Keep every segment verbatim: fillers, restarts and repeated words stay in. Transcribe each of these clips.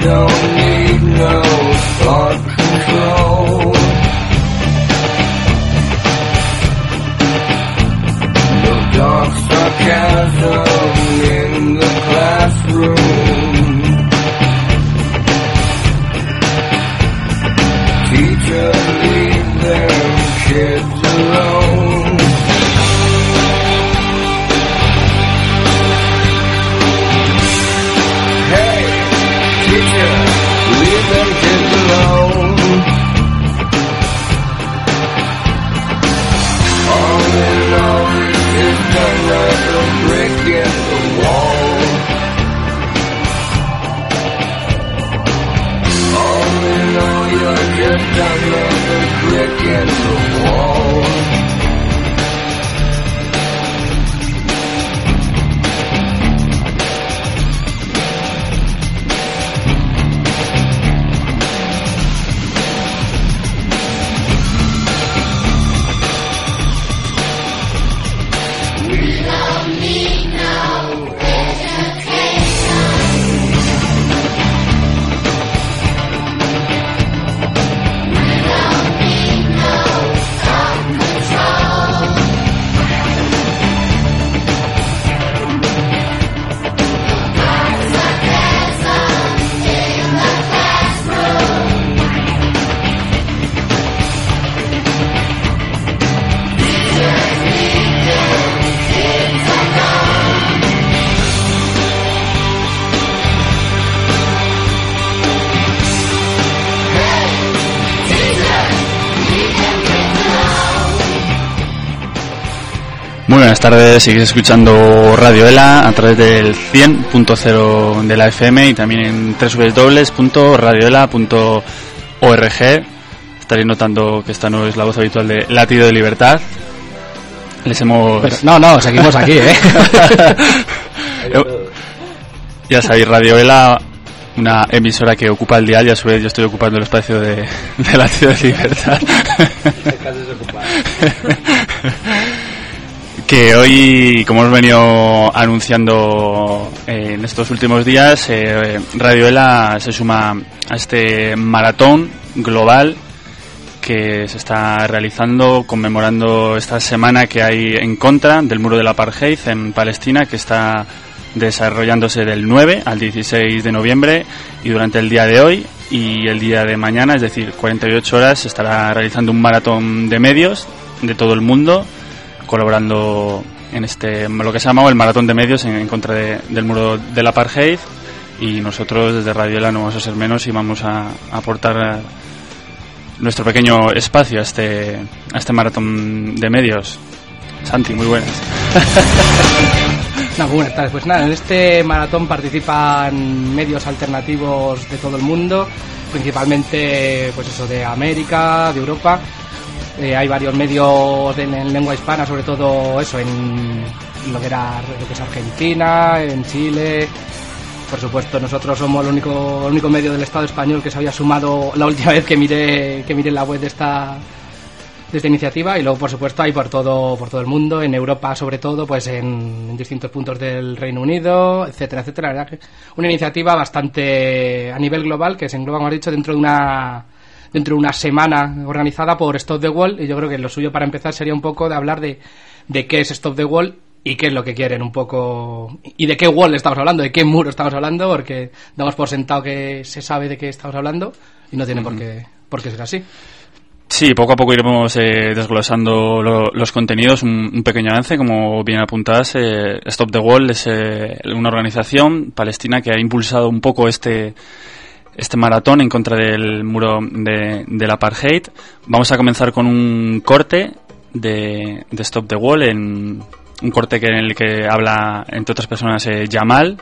don't need no thought control. No dark sarcasm in the classroom. Teacher, leave them kids alone. Hey, teacher, leave them kids alone. All in all, it's another brick in the wall. All in all, you're just another brick in the wall. Muy buenas tardes, seguís escuchando Radio Ela a través del cien punto cero de la F M y también en doble u doble u doble u punto radio ela punto org. Estaréis notando que esta no es la voz habitual de Latido de Libertad. Les hemos... Pero, no, no, seguimos aquí, ¿eh? Ya sabéis, Radio Ela, una emisora que ocupa el dial y a su vez yo estoy ocupando el espacio de, de Latido de Libertad. Que hoy, como hemos venido anunciando eh, en estos últimos días, eh, Radio Ela se suma a este maratón global que se está realizando conmemorando esta semana que hay en contra del muro del apartheid en Palestina, que está desarrollándose del nueve al dieciséis de noviembre, y durante el día de hoy y el día de mañana, es decir, cuarenta y ocho horas, se estará realizando un maratón de medios de todo el mundo colaborando en este, lo que se ha llamado el maratón de medios en, en contra de, del muro del apartheid, y nosotros desde Radio Ela no vamos a ser menos y vamos a, a aportar nuestro pequeño espacio a este, a este maratón de medios. Santi, muy buenas. No, buenas tardes. Pues nada, en este maratón participan medios alternativos de todo el mundo, principalmente pues eso, de América, de Europa. Eh, hay varios medios de, en lengua hispana, sobre todo eso, en, en lo que era lo que es Argentina, en Chile. Por supuesto, nosotros somos el único, el único medio del Estado español que se había sumado la última vez que miré, que miré la web de esta, de esta iniciativa. Y luego, por supuesto, hay por todo, por todo el mundo, en Europa sobre todo, pues en, en distintos puntos del Reino Unido, etcétera, etcétera. La verdad que una iniciativa bastante a nivel global que se engloba, como has dicho, dentro de una dentro de una semana organizada por Stop the Wall, y yo creo que lo suyo para empezar sería un poco de hablar de, de qué es Stop the Wall y qué es lo que quieren un poco, y de qué wall estamos hablando, de qué muro estamos hablando, porque damos por sentado que se sabe de qué estamos hablando y no tiene uh-huh. por qué por qué ser así. Sí, poco a poco iremos eh, desglosando lo, los contenidos. Un, un pequeño avance, como bien apuntadas, eh, Stop the Wall es eh, una organización palestina que ha impulsado un poco este este maratón en contra del muro de, del apartheid. Vamos a comenzar con un corte de, de Stop the Wall, en un corte que, en el que habla, entre otras personas, eh, Jamal,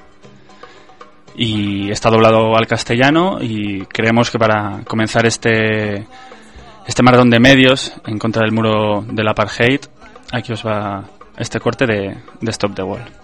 y está doblado al castellano, y creemos que para comenzar este este maratón de medios en contra del muro del apartheid, aquí os va este corte de, de Stop the Wall.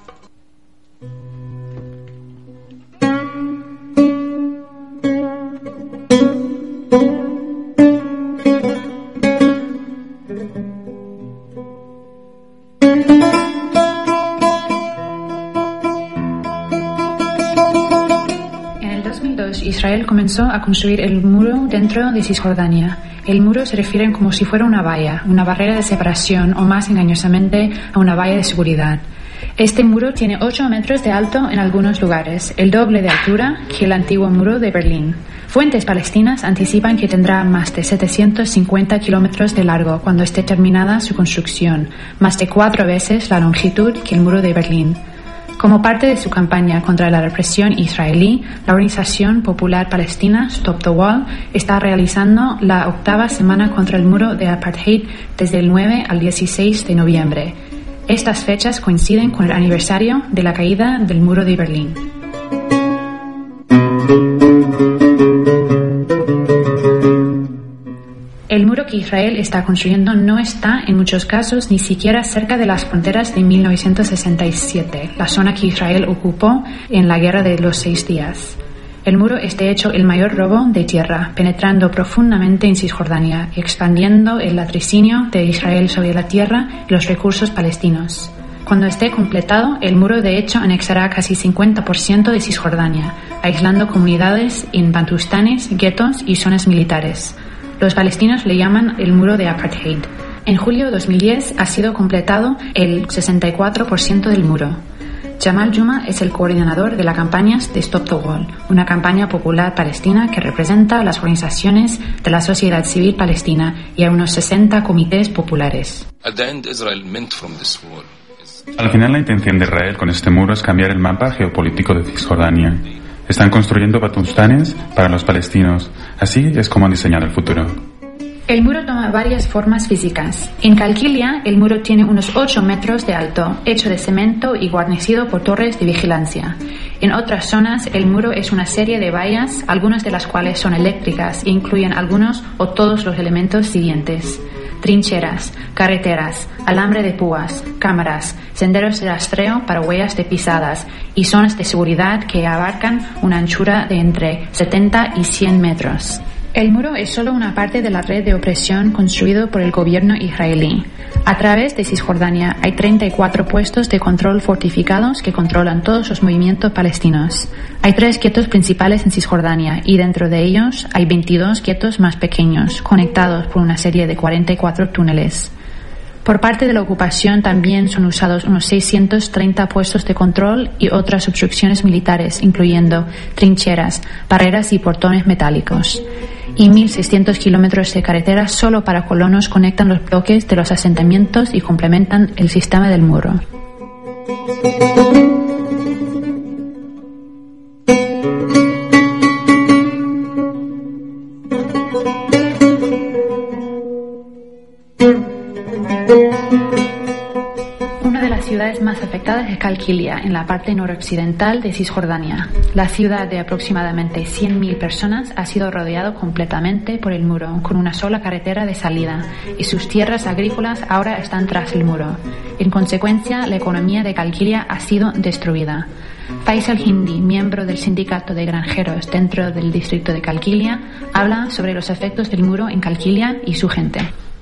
En el dos mil dos, Israel comenzó a construir el muro dentro de Cisjordania. El muro se refiere como si fuera una valla, una barrera de separación o más engañosamente a una valla de seguridad. Este muro tiene ocho metros de alto en algunos lugares, el doble de altura que el antiguo muro de Berlín. Fuentes palestinas anticipan que tendrá más de setecientos cincuenta kilómetros de largo cuando esté terminada su construcción, más de cuatro veces la longitud que el muro de Berlín. Como parte de su campaña contra la represión israelí, la Organización Popular Palestina Stop the Wall está realizando la octava semana contra el muro de apartheid desde el nueve al dieciséis de noviembre. Estas fechas coinciden con el aniversario de la caída del muro de Berlín. El muro que Israel está construyendo no está, en muchos casos, ni siquiera cerca de las fronteras de mil novecientos sesenta y siete, la zona que Israel ocupó en la Guerra de los Seis Días. El muro es de hecho el mayor robo de tierra, penetrando profundamente en Cisjordania y expandiendo el latrocinio de Israel sobre la tierra y los recursos palestinos. Cuando esté completado, el muro de hecho anexará casi cincuenta por ciento de Cisjordania, aislando comunidades en bantustanes, guetos y zonas militares. Los palestinos le llaman el muro de apartheid. En julio de dos mil diez ha sido completado el sesenta y cuatro por ciento del muro. Jamal Juma es el coordinador de la campaña de Stop the Wall, una campaña popular palestina que representa a las organizaciones de la sociedad civil palestina y a unos sesenta comités populares. Al final, la intención de Israel con este muro es cambiar el mapa geopolítico de Cisjordania. Están construyendo batustanes para los palestinos. Así es como han diseñado el futuro. El muro toma varias formas físicas. En Calquilia, el muro tiene unos ocho metros de alto, hecho de cemento y guarnecido por torres de vigilancia. En otras zonas, el muro es una serie de vallas, algunas de las cuales son eléctricas e incluyen algunos o todos los elementos siguientes: trincheras, carreteras, alambre de púas, cámaras, senderos de rastreo para huellas de pisadas y zonas de seguridad que abarcan una anchura de entre setenta y cien metros. El muro es solo una parte de la red de opresión construido por el gobierno israelí. A través de Cisjordania hay treinta y cuatro puestos de control fortificados que controlan todos los movimientos palestinos. Hay tres guetos principales en Cisjordania y dentro de ellos hay veintidós guetos más pequeños, conectados por una serie de cuarenta y cuatro túneles. Por parte de la ocupación también son usados unos seiscientos treinta puestos de control y otras obstrucciones militares, incluyendo trincheras, barreras y portones metálicos. Y mil seiscientos kilómetros de carreteras solo para colonos conectan los bloques de los asentamientos y complementan el sistema del muro. Una de las ciudades más afectadas es Calquilia, en la parte noroccidental de Cisjordania. La ciudad de aproximadamente cien mil personas ha sido rodeado completamente por el muro, con una sola carretera de salida, y sus tierras agrícolas ahora están tras el muro. En consecuencia, la economía de Calquilia ha sido destruida. Faisal Hindi, miembro del sindicato de granjeros dentro del distrito de Calquilia, habla sobre los efectos del muro en Calquilia y su gente.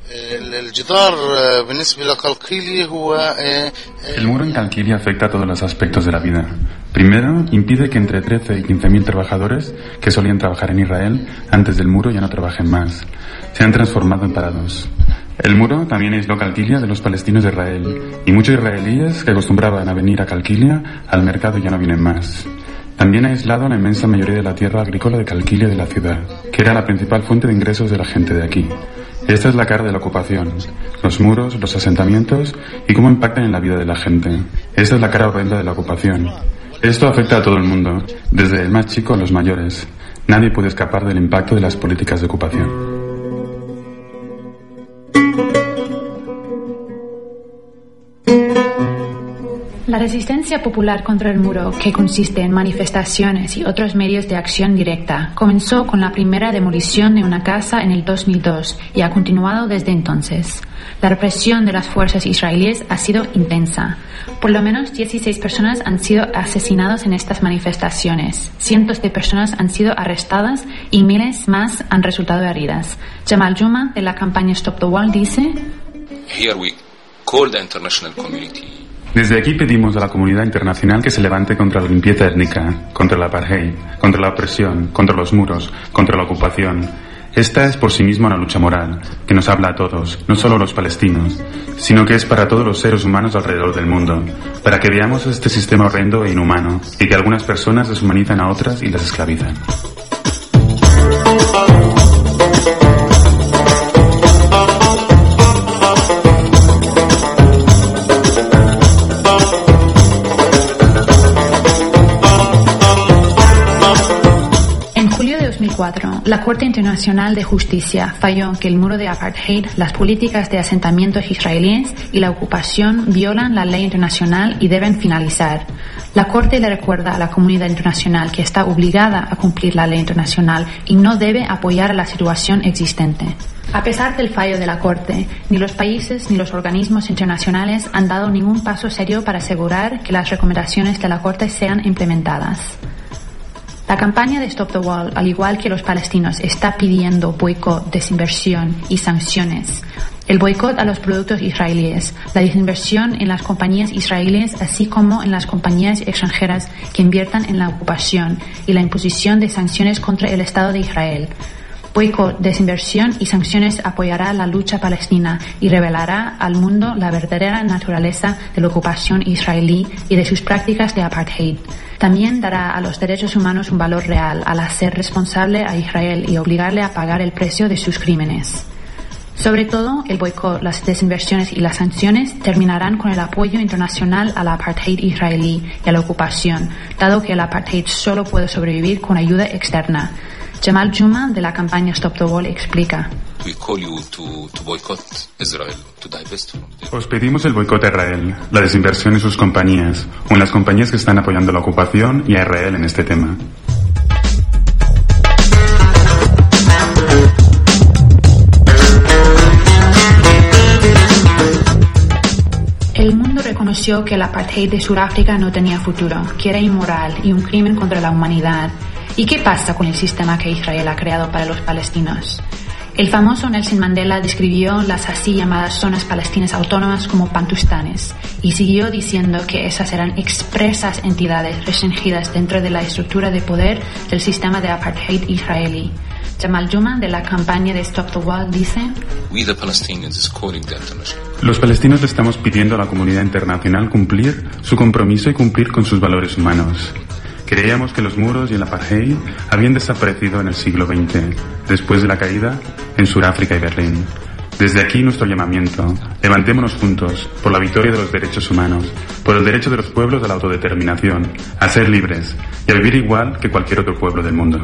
El muro en Calquilia afecta a todos los aspectos de la vida. Primero, impide que entre trece y quince mil trabajadores que solían trabajar en Israel antes del muro ya no trabajen más. Se han transformado en parados. El muro también aisló Calquilia de los palestinos de Israel, y muchos israelíes que acostumbraban a venir a Calquilia al mercado ya no vienen más. También ha aislado la inmensa mayoría de la tierra agrícola de Calquilia de la ciudad, que era la principal fuente de ingresos de la gente de aquí. Esta es la cara de la ocupación, los muros, los asentamientos y cómo impactan en la vida de la gente. Esta es la cara horrenda de la ocupación. Esto afecta a todo el mundo, desde el más chico a los mayores. Nadie puede escapar del impacto de las políticas de ocupación. La resistencia popular contra el muro, que consiste en manifestaciones y otros medios de acción directa, comenzó con la primera demolición de una casa en el dos mil dos y ha continuado desde entonces. La represión de las fuerzas israelíes ha sido intensa. Por lo menos dieciséis personas han sido asesinadas en estas manifestaciones, cientos de personas han sido arrestadas y miles más han resultado heridas. Jamal Juma, de la campaña Stop the Wall, dice: Here we call the international community. Desde aquí pedimos a la comunidad internacional que se levante contra la limpieza étnica, contra la apartheid, contra la opresión, contra los muros, contra la ocupación. Esta es por sí misma una lucha moral, que nos habla a todos, no solo a los palestinos, sino que es para todos los seres humanos alrededor del mundo, para que veamos este sistema horrendo e inhumano, y que algunas personas deshumanizan a otras y las esclavizan. La Corte Internacional de Justicia falló que el muro de apartheid, las políticas de asentamientos israelíes y la ocupación violan la ley internacional y deben finalizar. La Corte le recuerda a la comunidad internacional que está obligada a cumplir la ley internacional y no debe apoyar la situación existente. A pesar del fallo de la Corte, ni los países ni los organismos internacionales han dado ningún paso serio para asegurar que las recomendaciones de la Corte sean implementadas. La campaña de Stop the Wall, al igual que los palestinos, está pidiendo boicot, desinversión y sanciones. El boicot a los productos israelíes, la desinversión en las compañías israelíes, así como en las compañías extranjeras que inviertan en la ocupación y la imposición de sanciones contra el Estado de Israel. Boicot, desinversión y sanciones apoyará la lucha palestina y revelará al mundo la verdadera naturaleza de la ocupación israelí y de sus prácticas de apartheid. También dará a los derechos humanos un valor real al hacer responsable a Israel y obligarle a pagar el precio de sus crímenes. Sobre todo, el boicot, las desinversiones y las sanciones terminarán con el apoyo internacional a la apartheid israelí y a la ocupación, dado que el apartheid solo puede sobrevivir con ayuda externa. Jamal Juma, de la campaña Stop the Wall, explica. Os pedimos el boicot a Israel, la desinversión en sus compañías, o en las compañías que están apoyando la ocupación y a Israel en este tema. El mundo reconoció que el apartheid de Sudáfrica no tenía futuro, que era inmoral y un crimen contra la humanidad. ¿Y qué pasa con el sistema que Israel ha creado para los palestinos? El famoso Nelson Mandela describió las así llamadas zonas palestinas autónomas como bantustanes y siguió diciendo que esas eran expresas entidades restringidas dentro de la estructura de poder del sistema de apartheid israelí. Jamal Juma, de la campaña de Stop the Wall, dice: Los palestinos le estamos pidiendo a la comunidad internacional cumplir su compromiso y cumplir con sus valores humanos. Creíamos que los muros y el apartheid habían desaparecido en el siglo veinte, después de la caída en Sudáfrica y Berlín. Desde aquí nuestro llamamiento: levantémonos juntos por la victoria de los derechos humanos, por el derecho de los pueblos a la autodeterminación, a ser libres y a vivir igual que cualquier otro pueblo del mundo.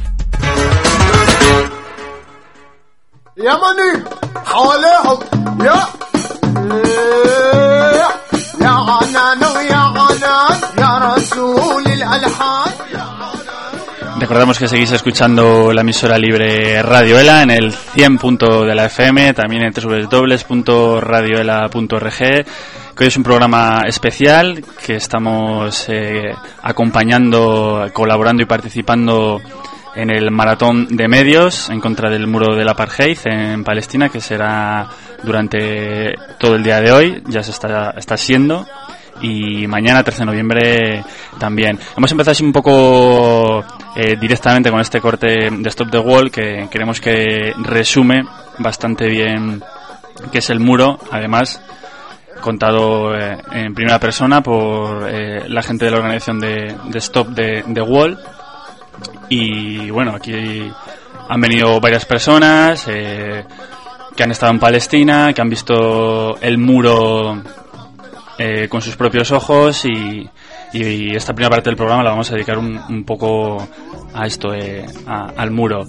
Recordamos que seguís escuchando la emisora libre Radioela en el cien punto de la F M, también en doble u doble u doble u punto radioela punto org, que hoy es un programa especial que estamos eh, acompañando, colaborando y participando en el maratón de medios en contra del muro del apartheid en Palestina, que será durante todo el día de hoy, ya se está, está siendo, y mañana, trece de noviembre, también. Hemos empezado así un poco eh, directamente con este corte de Stop the Wall, que creemos que resume bastante bien qué es el muro, además contado eh, en primera persona por eh, la gente de la organización de, de Stop the, the Wall. Y bueno, aquí han venido varias personas eh, que han estado en Palestina, que han visto el muro eh, con sus propios ojos, y, y esta primera parte del programa la vamos a dedicar un, un poco a esto, eh, a, al muro.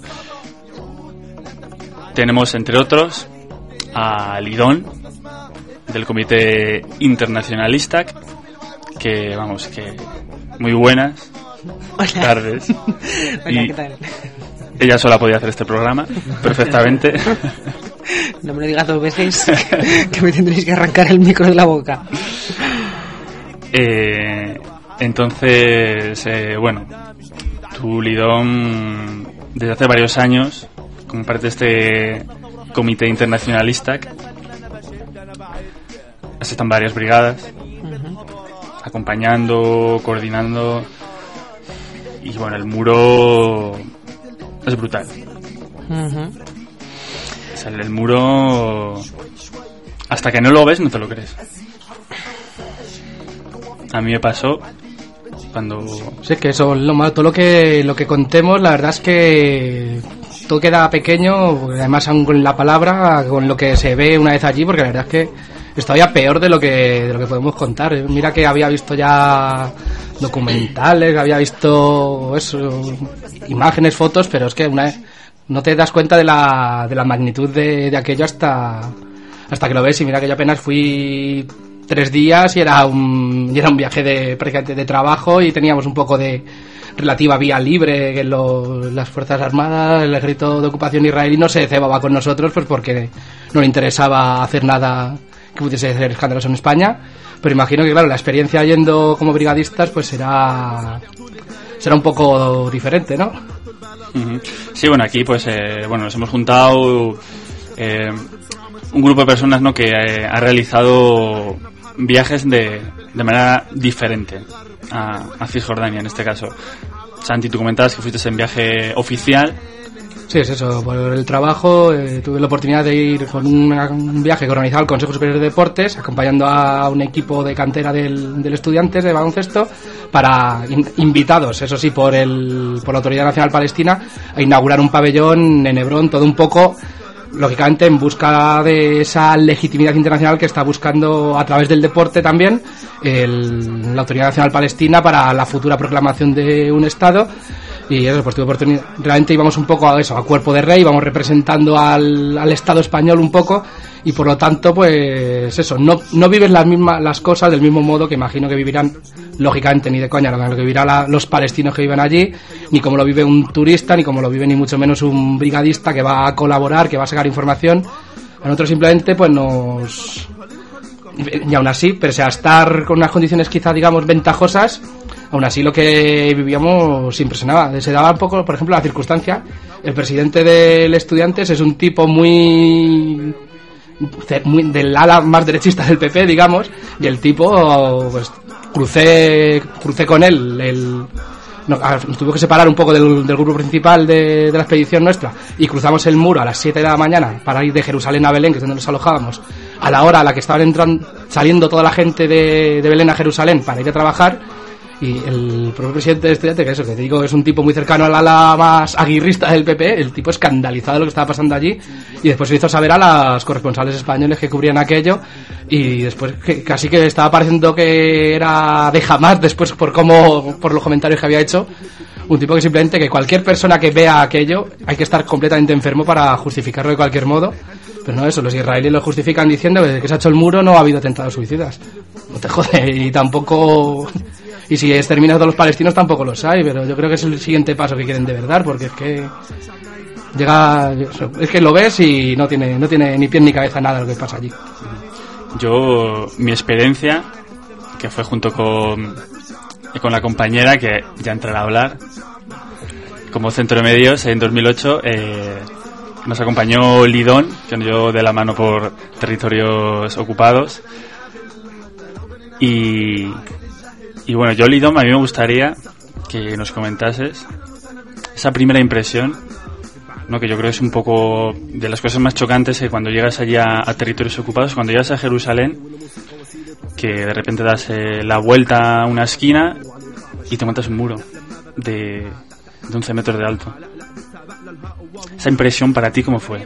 Tenemos, entre otros, a Lidón, del Comité Internacionalista, que vamos, que muy buenas. Hola. Tardes. Hola, Y ¿qué tal? ella sola podía hacer este programa perfectamente. No me lo digas dos veces, que me tendréis que arrancar el micro de la boca. Eh, entonces, eh, bueno, tú, Lidón, desde hace varios años, como parte de este Comité Internacionalista, has estado en varias brigadas. Uh-huh. acompañando, coordinando. Y bueno, el muro es brutal. Uh-huh. O sea, el muro, hasta que no lo ves, no te lo crees. A mí me pasó cuando... Sí, que eso, lo malo, todo lo que, lo que contemos, la verdad es que todo queda pequeño, además aún con la palabra, con lo que se ve una vez allí, porque la verdad es que es todavía peor de lo que, de lo que podemos contar. Mira que había visto ya documentales, había visto eso, imágenes, fotos, pero es que una vez no te das cuenta de la, de la magnitud de, de aquello hasta, hasta que lo ves. Y mira que yo apenas fui tres días y era un, y era un viaje de, prácticamente de trabajo, y teníamos un poco de relativa vía libre, que lo, las Fuerzas Armadas, el ejército de ocupación israelí no se cebaba con nosotros, pues porque no le interesaba hacer nada que pudiese ser escandaloso en España. Pero imagino que, claro, la experiencia yendo como brigadistas pues será será un poco diferente, ¿no? Uh-huh. Sí, bueno, aquí pues eh, bueno, nos hemos juntado eh, un grupo de personas, ¿no?, que eh, ha realizado viajes de, de manera diferente a, a Cisjordania en este caso. Santi, tú comentabas que fuiste en viaje oficial. Sí, es eso, por el trabajo eh, tuve la oportunidad de ir con una, un viaje que organizaba el Consejo Superior de Deportes, acompañando a un equipo de cantera del, del Estudiantes de baloncesto, para in, invitados, eso sí, por el por la Autoridad Nacional Palestina, a inaugurar un pabellón en Hebrón, todo un poco, lógicamente, en busca de esa legitimidad internacional que está buscando a través del deporte también el, la Autoridad Nacional Palestina para la futura proclamación de un Estado. Y eso, pues tuve oportunidad, realmente íbamos un poco a eso, a cuerpo de rey, íbamos representando al, al Estado español un poco, y por lo tanto, pues eso, no, no vives las mismas las cosas del mismo modo que imagino que vivirán, lógicamente, ni de coña, lo que vivirán la, los palestinos que viven allí, ni como lo vive un turista, ni como lo vive ni mucho menos un brigadista que va a colaborar, que va a sacar información. A nosotros simplemente, pues nos... Y aún así, pese a estar con unas condiciones quizá, digamos, ventajosas, aún así lo que vivíamos se impresionaba. Se daba un poco, por ejemplo, la circunstancia. El presidente del Estudiantes es un tipo muy, muy del ala más derechista del P P, digamos, y el tipo, pues, crucé, crucé con él, el... Nos, nos tuvimos que separar un poco del, del grupo principal de, de la expedición nuestra, y cruzamos el muro a las siete de la mañana para ir de Jerusalén a Belén, que es donde nos alojábamos, a la hora a la que estaban entrando, saliendo toda la gente de, de Belén a Jerusalén para ir a trabajar. Y el propio presidente de Estudiantes, que eso, que te digo, es un tipo muy cercano al ala más aguirrista del P P, el tipo escandalizado de lo que estaba pasando allí, y después se hizo saber a las corresponsales españoles que cubrían aquello, y después que, casi que estaba pareciendo que era de Hamás, después por cómo, por los comentarios que había hecho, un tipo que simplemente, que cualquier persona que vea aquello hay que estar completamente enfermo para justificarlo de cualquier modo. Pero no eso, los israelíes lo justifican diciendo que desde que se ha hecho el muro no ha habido atentados suicidas. No te jode, y tampoco... Y si exterminas a todos los palestinos tampoco los hay, pero yo creo que es el siguiente paso que quieren de verdad, porque es que llega, es que lo ves y no tiene no tiene ni pie ni cabeza nada lo que pasa allí. Yo, mi experiencia, que fue junto con con la compañera, que ya entrará a hablar, como centro de medios en dos mil ocho, eh, nos acompañó Lidón, que nos llevó de la mano por territorios ocupados. Y, y bueno, yo, Lidón, a mí me gustaría que nos comentases esa primera impresión, ¿no?, que yo creo que es un poco de las cosas más chocantes, que cuando llegas allá a territorios ocupados, cuando llegas a Jerusalén, que de repente das eh, la vuelta a una esquina y te montas un muro de, de once metros de alto. Esa impresión para ti, ¿cómo fue?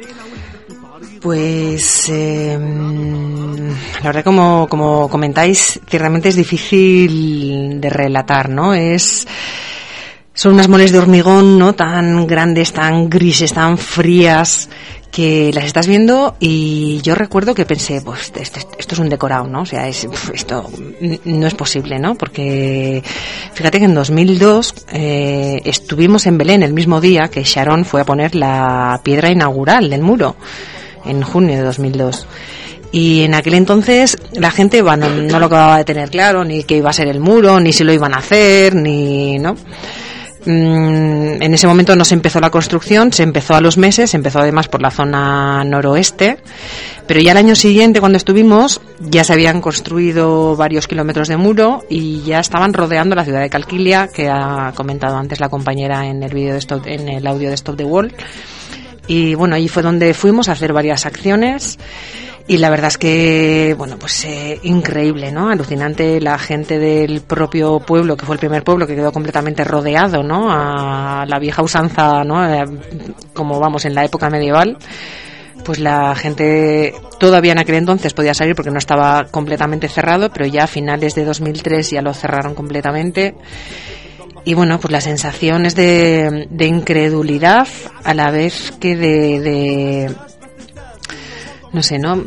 Pues eh, la verdad, como, como comentáis, ciertamente es difícil de relatar, ¿no? Es son unas moles de hormigón, ¿no?, tan grandes, tan grises, tan frías, que las estás viendo, y yo recuerdo que pensé, pues esto, esto es un decorado, ¿no? O sea, es, esto no es posible, ¿no? Porque fíjate que en dos mil dos eh, estuvimos en Belén el mismo día que Sharon fue a poner la piedra inaugural del muro, en junio de dos mil dos. Y en aquel entonces la gente, bueno, no lo acababa de tener claro, ni qué iba a ser el muro, ni si lo iban a hacer, ni, ¿no? En ese momento no se empezó la construcción, se empezó a los meses, se empezó además por la zona noroeste, pero ya el año siguiente, cuando estuvimos, ya se habían construido varios kilómetros de muro y ya estaban rodeando la ciudad de Calquilia, que ha comentado antes la compañera en el vídeo de Stop, en el audio de Stop the Wall. Y bueno, allí fue donde fuimos a hacer varias acciones. Y la verdad es que, bueno, pues eh, increíble, ¿no? Alucinante la gente del propio pueblo, que fue el primer pueblo que quedó completamente rodeado, ¿no? A la vieja usanza, ¿no? Eh, como vamos, en la época medieval. Pues la gente todavía en aquel entonces podía salir porque no estaba completamente cerrado, pero ya a finales de dos mil tres ya lo cerraron completamente. Y bueno, pues la sensación es de, de incredulidad a la vez que de... de no sé, ¿no?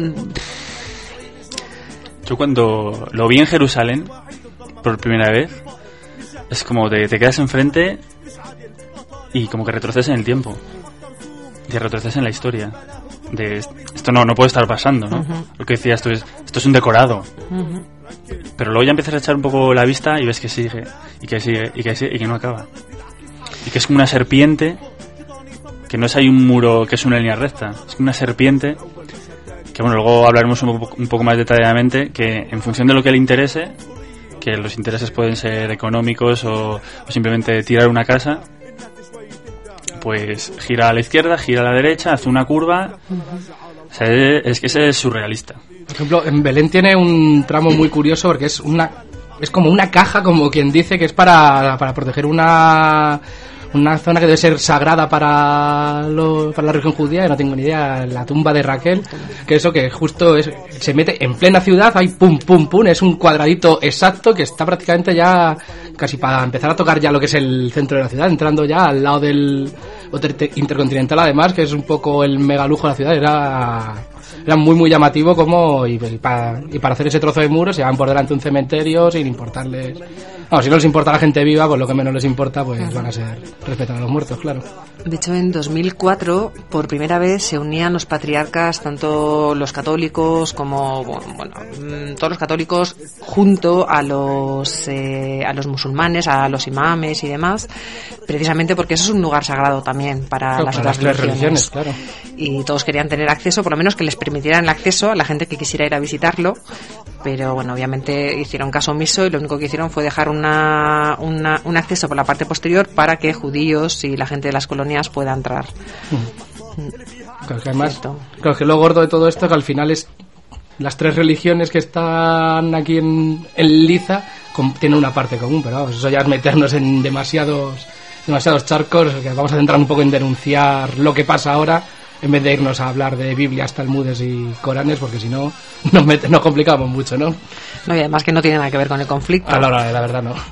Yo cuando lo vi en Jerusalén por primera vez, es como te, te quedas enfrente y como que retrocedes en el tiempo, y retrocedes en la historia. De esto no no puede estar pasando, ¿no? Uh-huh. Lo que decías tú es, esto es un decorado. Uh-huh. Pero luego ya empiezas a echar un poco la vista y ves que sigue, y que sigue, y que sigue, y que no acaba. Y que es como una serpiente, que no es ahí un muro que es una línea recta, es como una serpiente, que bueno, luego hablaremos un poco, un poco más detalladamente, que en función de lo que le interese, que los intereses pueden ser económicos o, o simplemente tirar una casa, pues gira a la izquierda, gira a la derecha, hace una curva. O sea, es que ese es surrealista. Por ejemplo, en Belén tiene un tramo muy curioso porque es una es como una caja, como quien dice, que es para, para proteger una una zona que debe ser sagrada para, lo, para la religión judía, no tengo ni idea, la tumba de Raquel, que eso que justo es, se mete en plena ciudad, hay pum pum pum, es un cuadradito exacto que está prácticamente ya casi para empezar a tocar ya lo que es el centro de la ciudad, entrando ya al lado del Hotel Intercontinental, además, que es un poco el megalujo de la ciudad. Era era muy muy llamativo como y, y, para, y para hacer ese trozo de muro se llevan por delante un cementerio sin importarles. No, si no les importa a la gente viva, pues lo que menos les importa, pues van a ser respetar a los muertos, claro. De hecho, en dos mil cuatro, por primera vez, se unían los patriarcas, tanto los católicos como, bueno, todos los católicos, junto a los eh, a los musulmanes, a los imames y demás, precisamente porque eso es un lugar sagrado también para claro, las para otras las religiones. religiones, claro. Y todos querían tener acceso, por lo menos que les permitieran el acceso a la gente que quisiera ir a visitarlo. Pero bueno, obviamente hicieron caso omiso y lo único que hicieron fue dejar una, una, un acceso por la parte posterior para que judíos y la gente de las colonias pueda entrar. Mm. Claro que además, claro que lo gordo de todo esto que al final es las tres religiones que están aquí en, en Liza con, tienen una parte común, pero vamos, eso ya es meternos en demasiados demasiados charcos, que vamos a centrar un poco en denunciar lo que pasa ahora, en vez de irnos a hablar de Biblias, Talmudes y Coranes, porque si no nos, mete, nos complicamos mucho, ¿no? No, y además que no tiene nada que ver con el conflicto. A la hora de la verdad, no.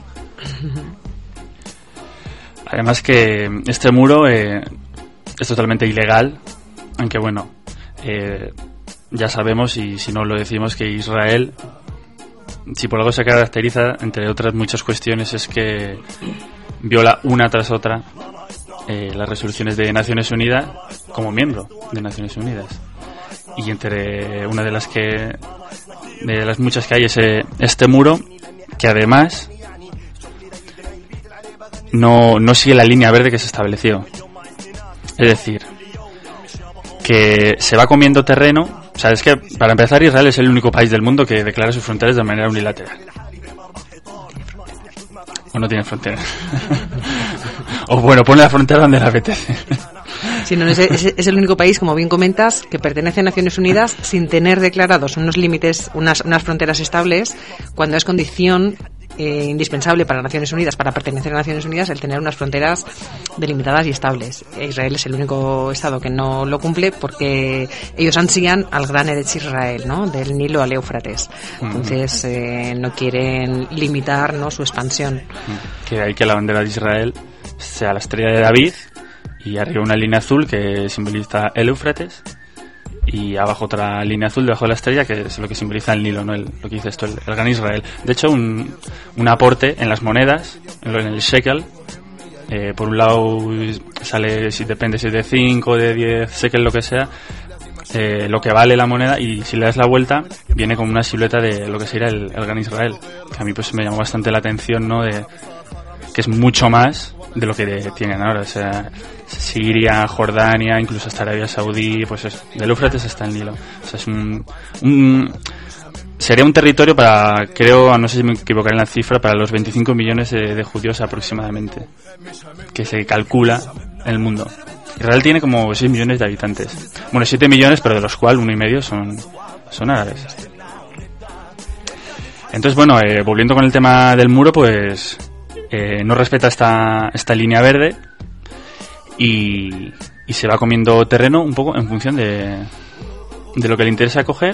Además que este muro eh, es totalmente ilegal, aunque bueno, eh, ya sabemos, y si no lo decimos, que Israel, si por algo se caracteriza, entre otras muchas cuestiones, es que viola una tras otra Eh, las resoluciones de Naciones Unidas como miembro de Naciones Unidas, y entre una de las que de las muchas que hay es eh, este muro, que además no, no sigue la línea verde que se estableció, es decir, que se va comiendo terreno. O sea, es que para empezar, Israel es el único país del mundo que declara sus fronteras de manera unilateral. O no tiene fronteras. O bueno, pone la frontera donde le apetece. Sí, no, es, es, es el único país, como bien comentas, que pertenece a Naciones Unidas sin tener declarados unos límites, unas, unas fronteras estables, cuando es condición eh, indispensable para Naciones Unidas, para pertenecer a Naciones Unidas, el tener unas fronteras delimitadas y estables. Israel es el único estado que no lo cumple porque ellos ansían al gran Eretz Israel, ¿no? Del Nilo al Éufrates. Entonces eh, no quieren limitar, ¿no?, su expansión. Que hay que la bandera de Israel sea la estrella de David y arriba una línea azul que simboliza el Éufrates y abajo otra línea azul debajo de la estrella que es lo que simboliza el Nilo, ¿no? El, lo que dice esto, el, el gran Israel. De hecho, un, un aporte en las monedas, en, lo, en el shekel, eh, por un lado sale, si depende si es de cinco, de diez shekel, lo que sea, eh, lo que vale la moneda, y si le das la vuelta viene como una silueta de lo que sería el, el gran Israel, que a mí pues me llamó bastante la atención, ¿no? De que que es mucho más de lo que tienen ahora. O sea, Siria, Jordania, incluso hasta Arabia Saudí, pues es, del Éufrates hasta el Nilo. O sea, es un, un sería un territorio para, creo, no sé si me equivocaré en la cifra, para los veinticinco millones de, de judíos aproximadamente, que se calcula en el mundo. Israel tiene como seis millones de habitantes. Bueno, siete millones, pero de los cuales uno y medio son, son árabes. Entonces, bueno, eh, volviendo con el tema del muro, pues eh, no respeta esta, esta línea verde y, y se va comiendo terreno un poco en función de, de lo que le interesa coger.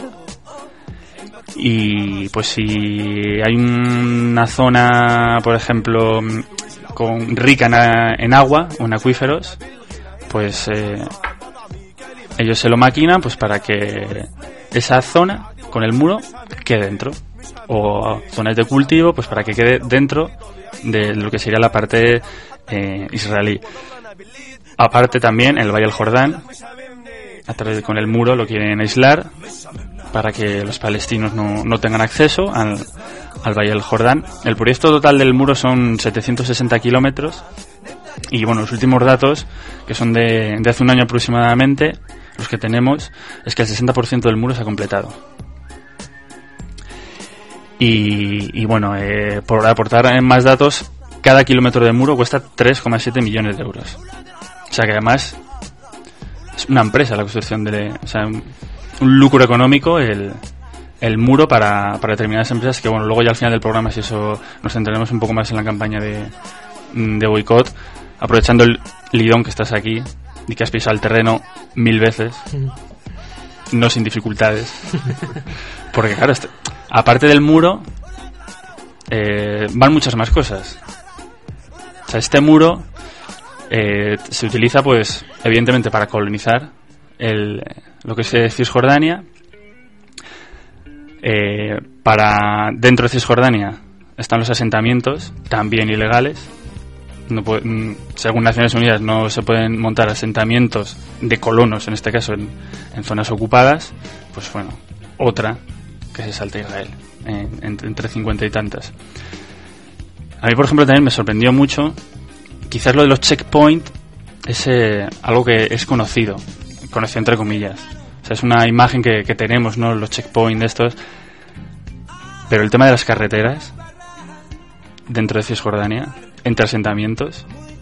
Y pues si hay una zona, por ejemplo, con, rica en, en agua o en acuíferos, pues eh, ellos se lo maquinan pues para que esa zona con el muro quede dentro, o zonas de cultivo pues para que quede dentro de lo que sería la parte eh, israelí. Aparte también el Valle del Jordán, a través de, con el muro lo quieren aislar para que los palestinos no, no tengan acceso al, al Valle del Jordán. El proyecto total del muro son setecientos sesenta kilómetros. Y bueno, los últimos datos, que son de, de hace un año aproximadamente, los que tenemos, es que el sesenta por ciento del muro se ha completado. Y, y bueno, eh, por aportar más datos, cada kilómetro de muro cuesta tres coma siete millones de euros. O sea que además es una empresa la construcción de... O sea, un, un lucro económico el, el muro para, para determinadas empresas que, bueno, luego ya al final del programa, si eso nos centraremos un poco más en la campaña de, de boicot, aprovechando el lidón que estás aquí y que has pisado el terreno mil veces, no sin dificultades, porque claro, este, aparte del muro eh, van muchas más cosas. O sea, este muro eh, se utiliza pues evidentemente para colonizar el, lo que es Cisjordania. Eh, para dentro de Cisjordania están los asentamientos, también ilegales. No puede, según Naciones Unidas no se pueden montar asentamientos de colonos, en este caso en, en zonas ocupadas. Pues bueno, otra que se salta Israel en, en, entre cincuenta y tantas. A mí, por ejemplo, también me sorprendió mucho, quizás lo de los checkpoints es eh, algo que es conocido, conocido entre comillas. O sea, es una imagen que, que tenemos, ¿no? Los checkpoints de estos. Pero el tema de las carreteras dentro de Cisjordania, entre asentamientos,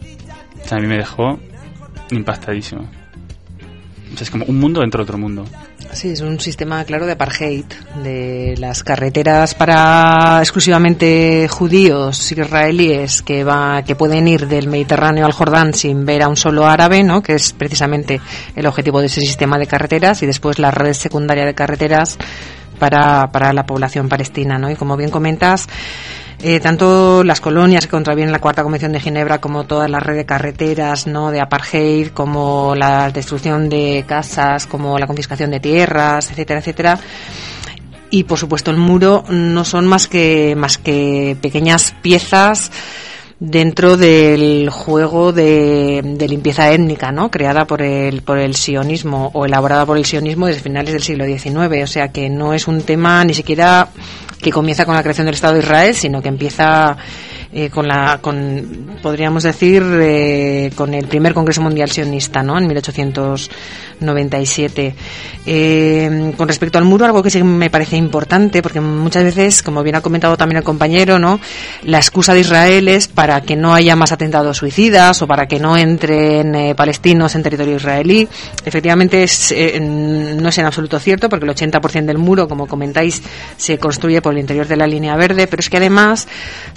o sea, a mí me dejó impactadísimo. O sea, es como un mundo dentro de otro mundo. Sí, es un sistema claro de apartheid, de las carreteras para exclusivamente judíos israelíes que va, que pueden ir del Mediterráneo al Jordán sin ver a un solo árabe, ¿no? Que es precisamente el objetivo de ese sistema de carreteras, y después la red secundaria de carreteras para, para la población palestina, ¿no? Y como bien comentas, Eh, tanto las colonias que contravienen la Cuarta Convención de Ginebra, como toda la red de carreteras, ¿no? De apartheid, como la destrucción de casas, como la confiscación de tierras, etcétera, etcétera. Y por supuesto el muro no son más que más que pequeñas piezas dentro del juego de, de limpieza étnica, ¿no? Creada por el por el sionismo, o elaborada por el sionismo desde finales del siglo diecinueve. O sea que no es un tema ni siquiera que comienza con la creación del Estado de Israel, sino que empieza eh, con la, con, podríamos decir, eh, con el primer Congreso Mundial Sionista, ¿no? En mil ochocientos noventa y siete. Eh, con respecto al muro, algo que sí me parece importante, porque muchas veces, como bien ha comentado también el compañero, ¿no? La excusa de Israel es para que no haya más atentados suicidas o para que no entren eh, palestinos en territorio israelí. Efectivamente, es, eh, no es en absoluto cierto, porque el ochenta por ciento del muro, como comentáis, se construye por el interior de la línea verde, pero es que además,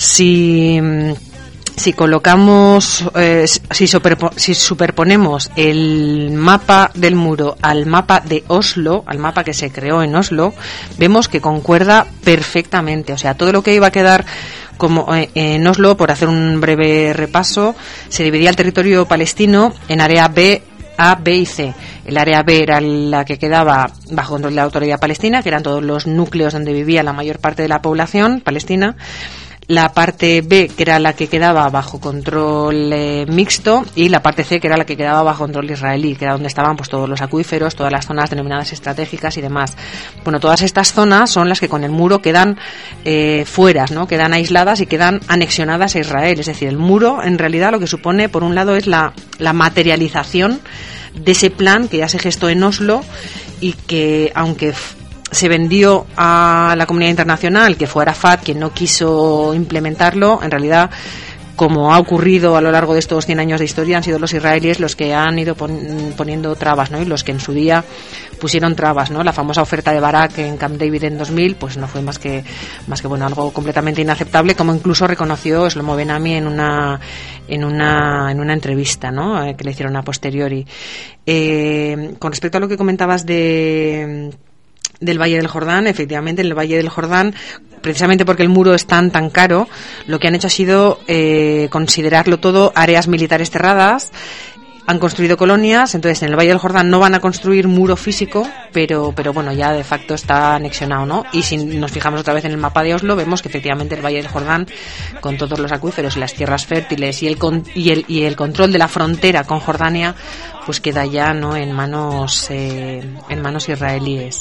si si colocamos, eh, si, superpo, si superponemos el mapa del muro al mapa de Oslo, al mapa que se creó en Oslo, vemos que concuerda perfectamente. O sea, todo lo que iba a quedar como eh, en Oslo, por hacer un breve repaso, se dividía el territorio palestino en área B, A, B y C. El área B era la que quedaba bajo control de la autoridad palestina, que eran todos los núcleos donde vivía la mayor parte de la población palestina. la parte B, que era la que quedaba bajo control eh, mixto, y la parte C, que era la que quedaba bajo control israelí, que era donde estaban pues todos los acuíferos, todas las zonas denominadas estratégicas y demás. Bueno, todas estas zonas son las que con el muro quedan eh, fuera, ¿no? Quedan aisladas y quedan anexionadas a Israel. Es decir, el muro en realidad lo que supone, por un lado, es la, la materialización de ese plan que ya se gestó en Oslo y que, aunque se vendió a la comunidad internacional, que fue Arafat quien no quiso implementarlo, en realidad, como ha ocurrido a lo largo de estos cien años de historia, han sido los israelíes los que han ido pon- poniendo trabas, ¿no? Y los que en su día pusieron trabas, ¿no? La famosa oferta de Barak en Camp David en dos mil, pues no fue más que más que bueno, algo completamente inaceptable, como incluso reconoció Shlomo Ben-Ami en una en una en una entrevista, ¿no? Eh, que le hicieron a posteriori. Eh, con respecto a lo que comentabas de del Valle del Jordán, efectivamente, en el Valle del Jordán, precisamente porque el muro es tan tan caro, lo que han hecho ha sido eh, considerarlo todo áreas militares cerradas. Han construido colonias, entonces en el Valle del Jordán no van a construir muro físico, pero pero bueno, ya de facto está anexionado, ¿no? Y si nos fijamos otra vez en el mapa de Oslo, vemos que efectivamente el Valle del Jordán, con todos los acuíferos y las tierras fértiles y el con, y el y el control de la frontera con Jordania, pues queda ya, ¿no?, en manos eh, en manos israelíes.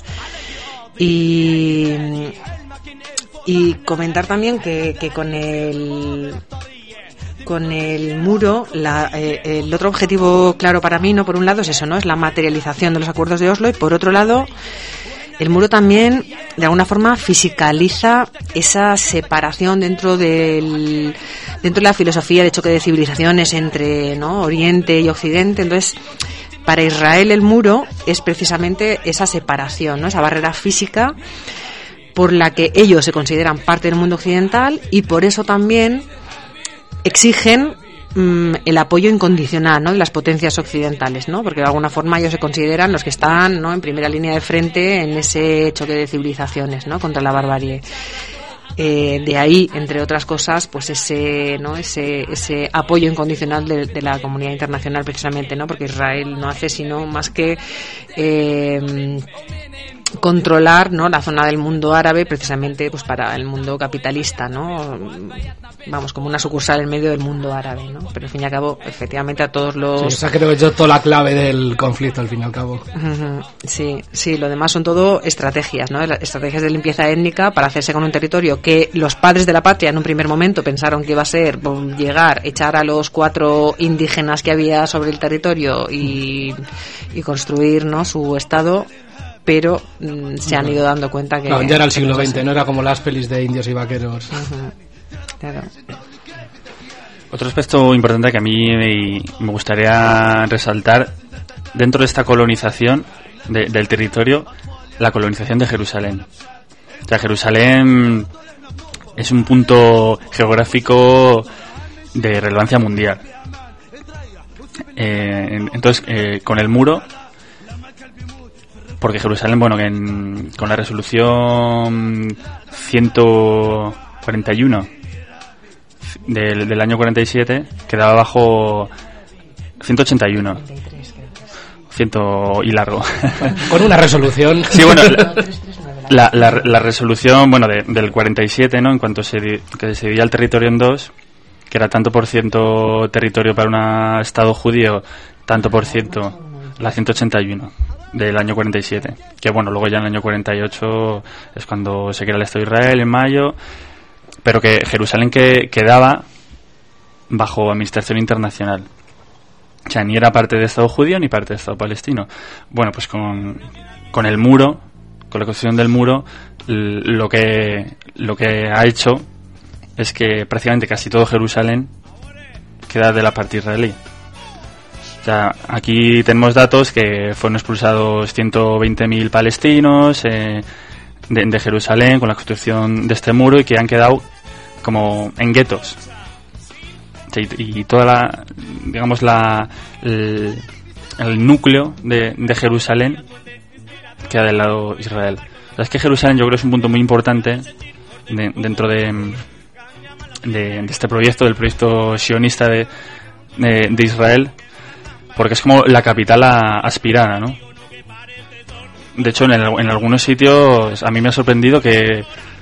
Y y comentar también que que con el con el muro, la, eh, el otro objetivo claro para mí, no, por un lado es eso, ¿no? Es la materialización de los acuerdos de Oslo, y por otro lado, el muro también de alguna forma fisicaliza esa separación dentro del dentro de la filosofía de choque de civilizaciones entre, ¿no?, Oriente y Occidente. Entonces, para Israel el muro es precisamente esa separación, ¿no?, esa barrera física por la que ellos se consideran parte del mundo occidental, y por eso también exigen mmm, el apoyo incondicional, ¿no?, de las potencias occidentales, ¿no?, porque de alguna forma ellos se consideran los que están, ¿no?, en primera línea de frente en ese choque de civilizaciones, ¿no?, contra la barbarie. Eh, de ahí, entre otras cosas, pues ese, ¿no?, ese ese apoyo incondicional de, de la comunidad internacional, precisamente, ¿no?, porque Israel no hace sino más que eh, controlar, ¿no?, la zona del mundo árabe, precisamente pues para el mundo capitalista, ¿no?, vamos, como una sucursal en medio del mundo árabe, ¿no? Pero al fin y al cabo, efectivamente, a todos los... Sí, esa creo que es toda la clave del conflicto, al fin y al cabo. Uh-huh. Sí, sí, lo demás son todo estrategias, ¿no? Estrategias de limpieza étnica para hacerse con un territorio que los padres de la patria en un primer momento pensaron que iba a ser bon, llegar, echar a los cuatro indígenas que había sobre el territorio y, y construir, ¿no?, su estado, pero mm, se han ido dando cuenta que... Claro, ya era el siglo veinte, no era como las pelis de indios y vaqueros. Uh-huh. Claro. Otro aspecto importante que a mí me, me gustaría resaltar dentro de esta colonización de, del territorio, la colonización de Jerusalén. O sea, Jerusalén es un punto geográfico de relevancia mundial. Eh, entonces, eh, con el muro, porque Jerusalén, bueno, que en, con la resolución ciento cuarenta y uno del, del año cuarenta y siete quedaba bajo ciento ochenta y uno, ciento y largo. Con una resolución. Sí, bueno, la, la, la, la resolución, bueno, de, del cuarenta y siete, ¿no?, en cuanto se, que se dividía el territorio en dos, que era tanto por ciento territorio para un estado judío, tanto por ciento, la ciento ochenta y uno del año cuarenta y siete, que bueno, luego ya en el año cuarenta y ocho es cuando se crea el Estado de Israel, en mayo, pero que Jerusalén que quedaba bajo administración internacional. O sea, ni era parte del Estado judío ni parte del Estado palestino. Bueno, pues con, con el muro, con la construcción del muro, lo que, lo que ha hecho es que prácticamente casi todo Jerusalén queda de la parte israelí. O sea, aquí tenemos datos que fueron expulsados ciento veinte mil palestinos eh, de, de Jerusalén con la construcción de este muro, y que han quedado como en guetos. O sea, y, y toda la, digamos, la el, el núcleo de, de Jerusalén queda del lado Israel. O sea, es que Jerusalén yo creo que es un punto muy importante de, dentro de, de, de este proyecto, del proyecto sionista de, de, de Israel, porque es como la capital a, aspirada, ¿no? De hecho, en, el, en algunos sitios a mí me ha sorprendido que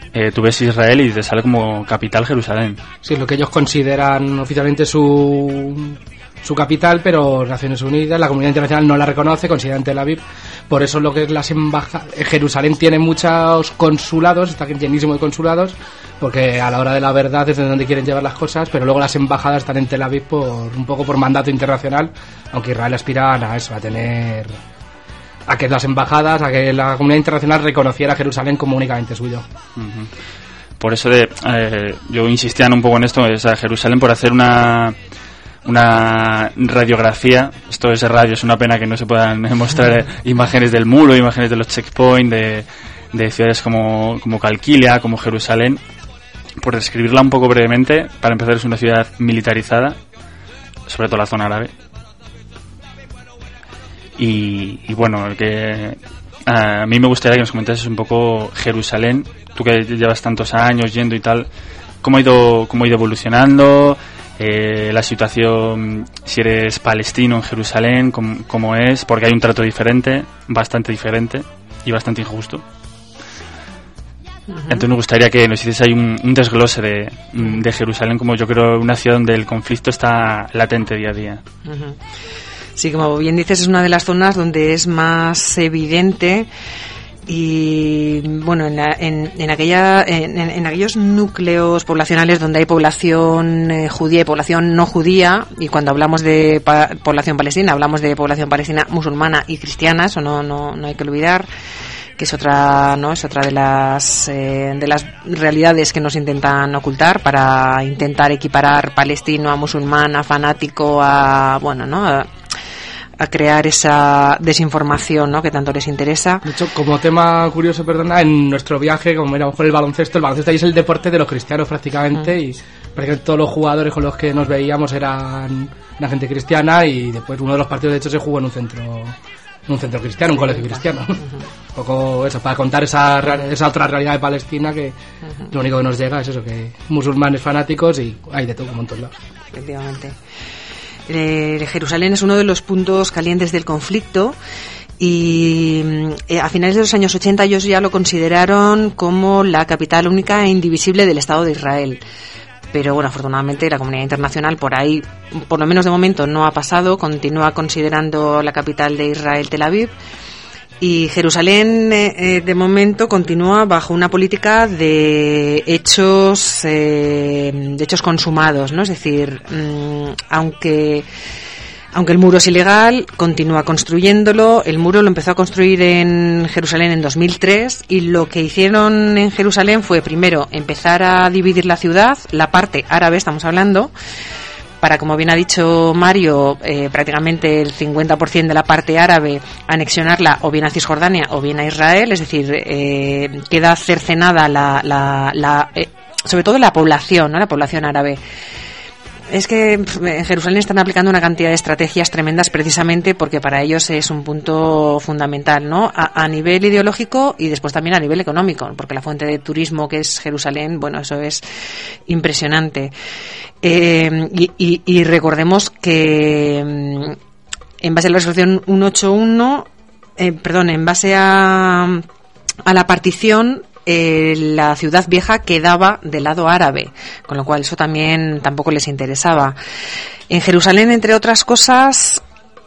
eh, tú ves Israel y te sale como capital Jerusalén. Sí, lo que ellos consideran oficialmente su su capital, pero Naciones Unidas, la comunidad internacional no la reconoce, consideran Tel Aviv. Por eso lo que es las embajadas, Jerusalén tiene muchos consulados, está llenísimo de consulados, porque a la hora de la verdad es de donde quieren llevar las cosas, pero luego las embajadas están en Tel Aviv por un poco por mandato internacional, aunque Israel aspira a eso, a tener, a que las embajadas, a que la comunidad internacional reconociera a Jerusalén como únicamente suyo. Uh-huh. Por eso de, eh, yo insistía un poco en esto, es a Jerusalén por hacer una una radiografía. Esto es radio, es una pena que no se puedan mostrar imágenes del muro, imágenes de los checkpoints, de, de ciudades como, como Calquilia, como Jerusalén. Por describirla un poco brevemente, para empezar, es una ciudad militarizada, sobre todo la zona árabe. Y, y bueno, que a mí me gustaría que nos comentases un poco Jerusalén, tú que llevas tantos años yendo y tal, cómo ha ido, cómo ha ido evolucionando. Eh, la situación, si eres palestino en Jerusalén, cómo, cómo es, porque hay un trato diferente, bastante diferente y bastante injusto. Uh-huh. Entonces me gustaría que nos hicieses ahí un, un desglose de, de Jerusalén, como yo creo una ciudad donde el conflicto está latente día a día. Uh-huh. Sí, como bien dices, es una de las zonas donde es más evidente. Y bueno, en, la, en, en aquella en, en aquellos núcleos poblacionales donde hay población eh, judía y población no judía, y cuando hablamos de pa- población palestina hablamos de población palestina musulmana y cristiana, eso no no no hay que olvidar, que es otra no es otra de las eh, de las realidades que nos intentan ocultar para intentar equiparar palestino a musulmán, a fanático, a bueno no a, a crear esa desinformación, ¿no?, que tanto les interesa. De hecho, como tema curioso, perdona, en nuestro viaje, como éramos con el baloncesto, el baloncesto ahí es el deporte de los cristianos prácticamente, mm. y prácticamente todos los jugadores con los que nos veíamos eran una gente cristiana, y después uno de los partidos de hecho se jugó en un centro en un centro cristiano, un colegio cristiano. Uh-huh. Un poco eso, para contar esa, esa otra realidad de Palestina, que uh-huh. lo único que nos llega es eso, que musulmanes fanáticos, y hay de todo, como en todos lados. Efectivamente. Eh, Jerusalén es uno de los puntos calientes del conflicto, y eh, a finales de los años ochenta ellos ya lo consideraron como la capital única e indivisible del Estado de Israel. Pero bueno, afortunadamente la comunidad internacional por ahí, por lo menos de momento, no ha pasado, continúa considerando la capital de Israel Tel Aviv. Y Jerusalén, eh, de momento, continúa bajo una política de hechos, eh, de hechos consumados, ¿no? Es decir, mmm, aunque, aunque el muro es ilegal, continúa construyéndolo. El muro lo empezó a construir en Jerusalén en dos mil tres, y lo que hicieron en Jerusalén fue, primero, empezar a dividir la ciudad, la parte árabe, estamos hablando, para, como bien ha dicho Mario, eh, prácticamente el cincuenta por ciento de la parte árabe, anexionarla o bien a Cisjordania o bien a Israel, es decir, eh, queda cercenada la, la, la eh, sobre todo la población, ¿no?, la población árabe. Es que en Jerusalén están aplicando una cantidad de estrategias tremendas precisamente porque para ellos es un punto fundamental, ¿no? A, a nivel ideológico y después también a nivel económico, porque la fuente de turismo que es Jerusalén, bueno, eso es impresionante. Eh, y, y, y recordemos que en base a la resolución ciento ochenta y uno, eh, perdón, en base a, a la partición, Eh, la ciudad vieja quedaba del lado árabe, con lo cual eso también tampoco les interesaba. En Jerusalén, entre otras cosas,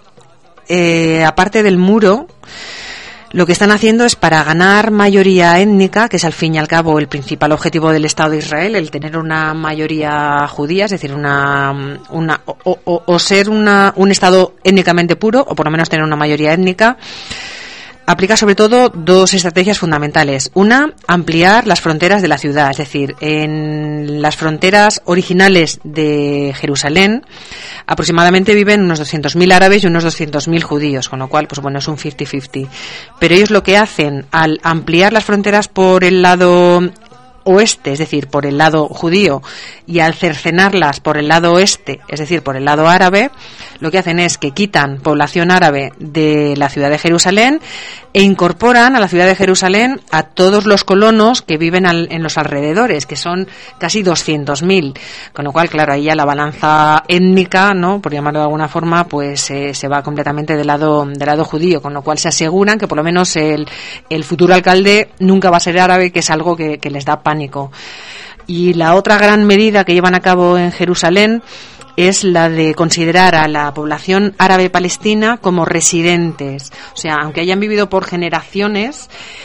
eh, aparte del muro, lo que están haciendo es, para ganar mayoría étnica, que es al fin y al cabo el principal objetivo del Estado de Israel, el tener una mayoría judía, es decir, una, una o, o, o ser una, un Estado étnicamente puro, o por lo menos tener una mayoría étnica. Aplica sobre todo dos estrategias fundamentales. Una, ampliar las fronteras de la ciudad, es decir, en las fronteras originales de Jerusalén aproximadamente viven unos doscientos mil árabes y unos doscientos mil judíos, con lo cual, pues bueno, es un cincuenta cincuenta. Pero ellos lo que hacen al ampliar las fronteras por el lado oeste, es decir, por el lado judío, y al cercenarlas por el lado oeste, es decir, por el lado árabe, lo que hacen es que quitan población árabe de la ciudad de Jerusalén e incorporan a la ciudad de Jerusalén a todos los colonos que viven al, en los alrededores, que son casi doscientos mil, con lo cual, claro, ahí ya la balanza étnica, ¿no?, por llamarlo de alguna forma, pues eh, se va completamente del lado del lado judío, con lo cual se aseguran que por lo menos el, el futuro alcalde nunca va a ser árabe, que es algo que, que les da pánico. Y la otra gran medida que llevan a cabo en Jerusalén es la de considerar a la población árabe palestina como residentes. O sea, aunque hayan vivido por generaciones,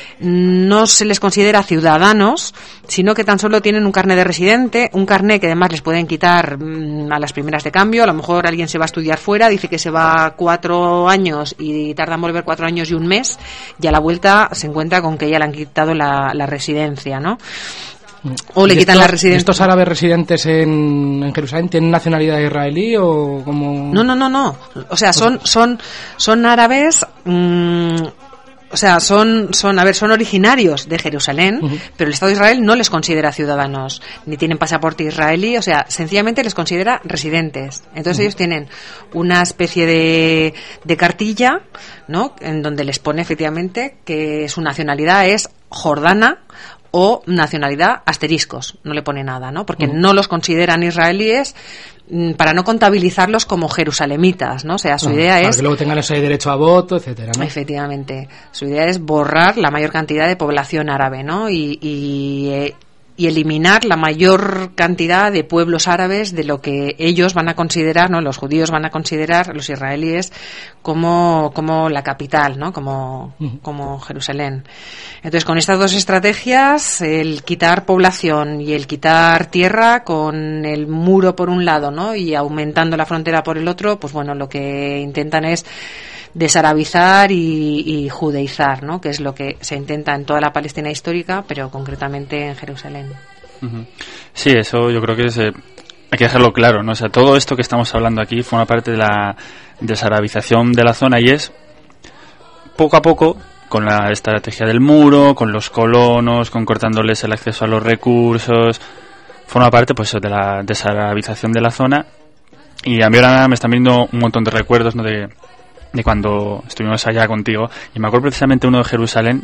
no se les considera ciudadanos, sino que tan solo tienen un carné de residente, un carné que además les pueden quitar mmm, a las primeras de cambio. A lo mejor alguien se va a estudiar fuera, dice que se va cuatro años y tarda en volver cuatro años y un mes, y a la vuelta se encuentra con que ya le han quitado la, la residencia, ¿no? O le quitan estos, la residencia. ¿Estos árabes residentes en, en Jerusalén tienen nacionalidad israelí o como...? No, no, no, no. O sea, son son son árabes... Mmm, o sea, son, son, a ver, son originarios de Jerusalén, uh-huh. pero el Estado de Israel no les considera ciudadanos, ni tienen pasaporte israelí, o sea, sencillamente les considera residentes. Entonces uh-huh. ellos tienen una especie de, de cartilla, ¿no?, en donde les pone efectivamente que su nacionalidad es jordana o nacionalidad asteriscos, no le pone nada, ¿no?, porque uh-huh. no los consideran israelíes, para no contabilizarlos como jerusalemitas, ¿no? O sea, su idea para es... que luego tengan ese derecho a voto, etcétera, ¿no? Efectivamente. Su idea es borrar la mayor cantidad de población árabe, ¿no? Y, y, eh, y eliminar la mayor cantidad de pueblos árabes de lo que ellos van a considerar, ¿no?, los judíos van a considerar, los israelíes, como, como la capital, ¿no?, como, uh-huh. como Jerusalén. Entonces, con estas dos estrategias, el quitar población y el quitar tierra, con el muro por un lado, ¿no?, y aumentando la frontera por el otro, pues bueno, lo que intentan es desarabizar y, y judeizar, ¿no?, que es lo que se intenta en toda la Palestina histórica, pero concretamente en Jerusalén. Uh-huh. Sí, eso yo creo que es, eh, hay que dejarlo claro, ¿no? O sea, todo esto que estamos hablando aquí forma parte de la desarabización de la zona, y es poco a poco, con la estrategia del muro, con los colonos, con cortándoles el acceso a los recursos, forma parte pues de la desarabización de la zona. Y a mí ahora me están viendo un montón de recuerdos, ¿no?, de de cuando estuvimos allá contigo, y me acuerdo precisamente uno de Jerusalén.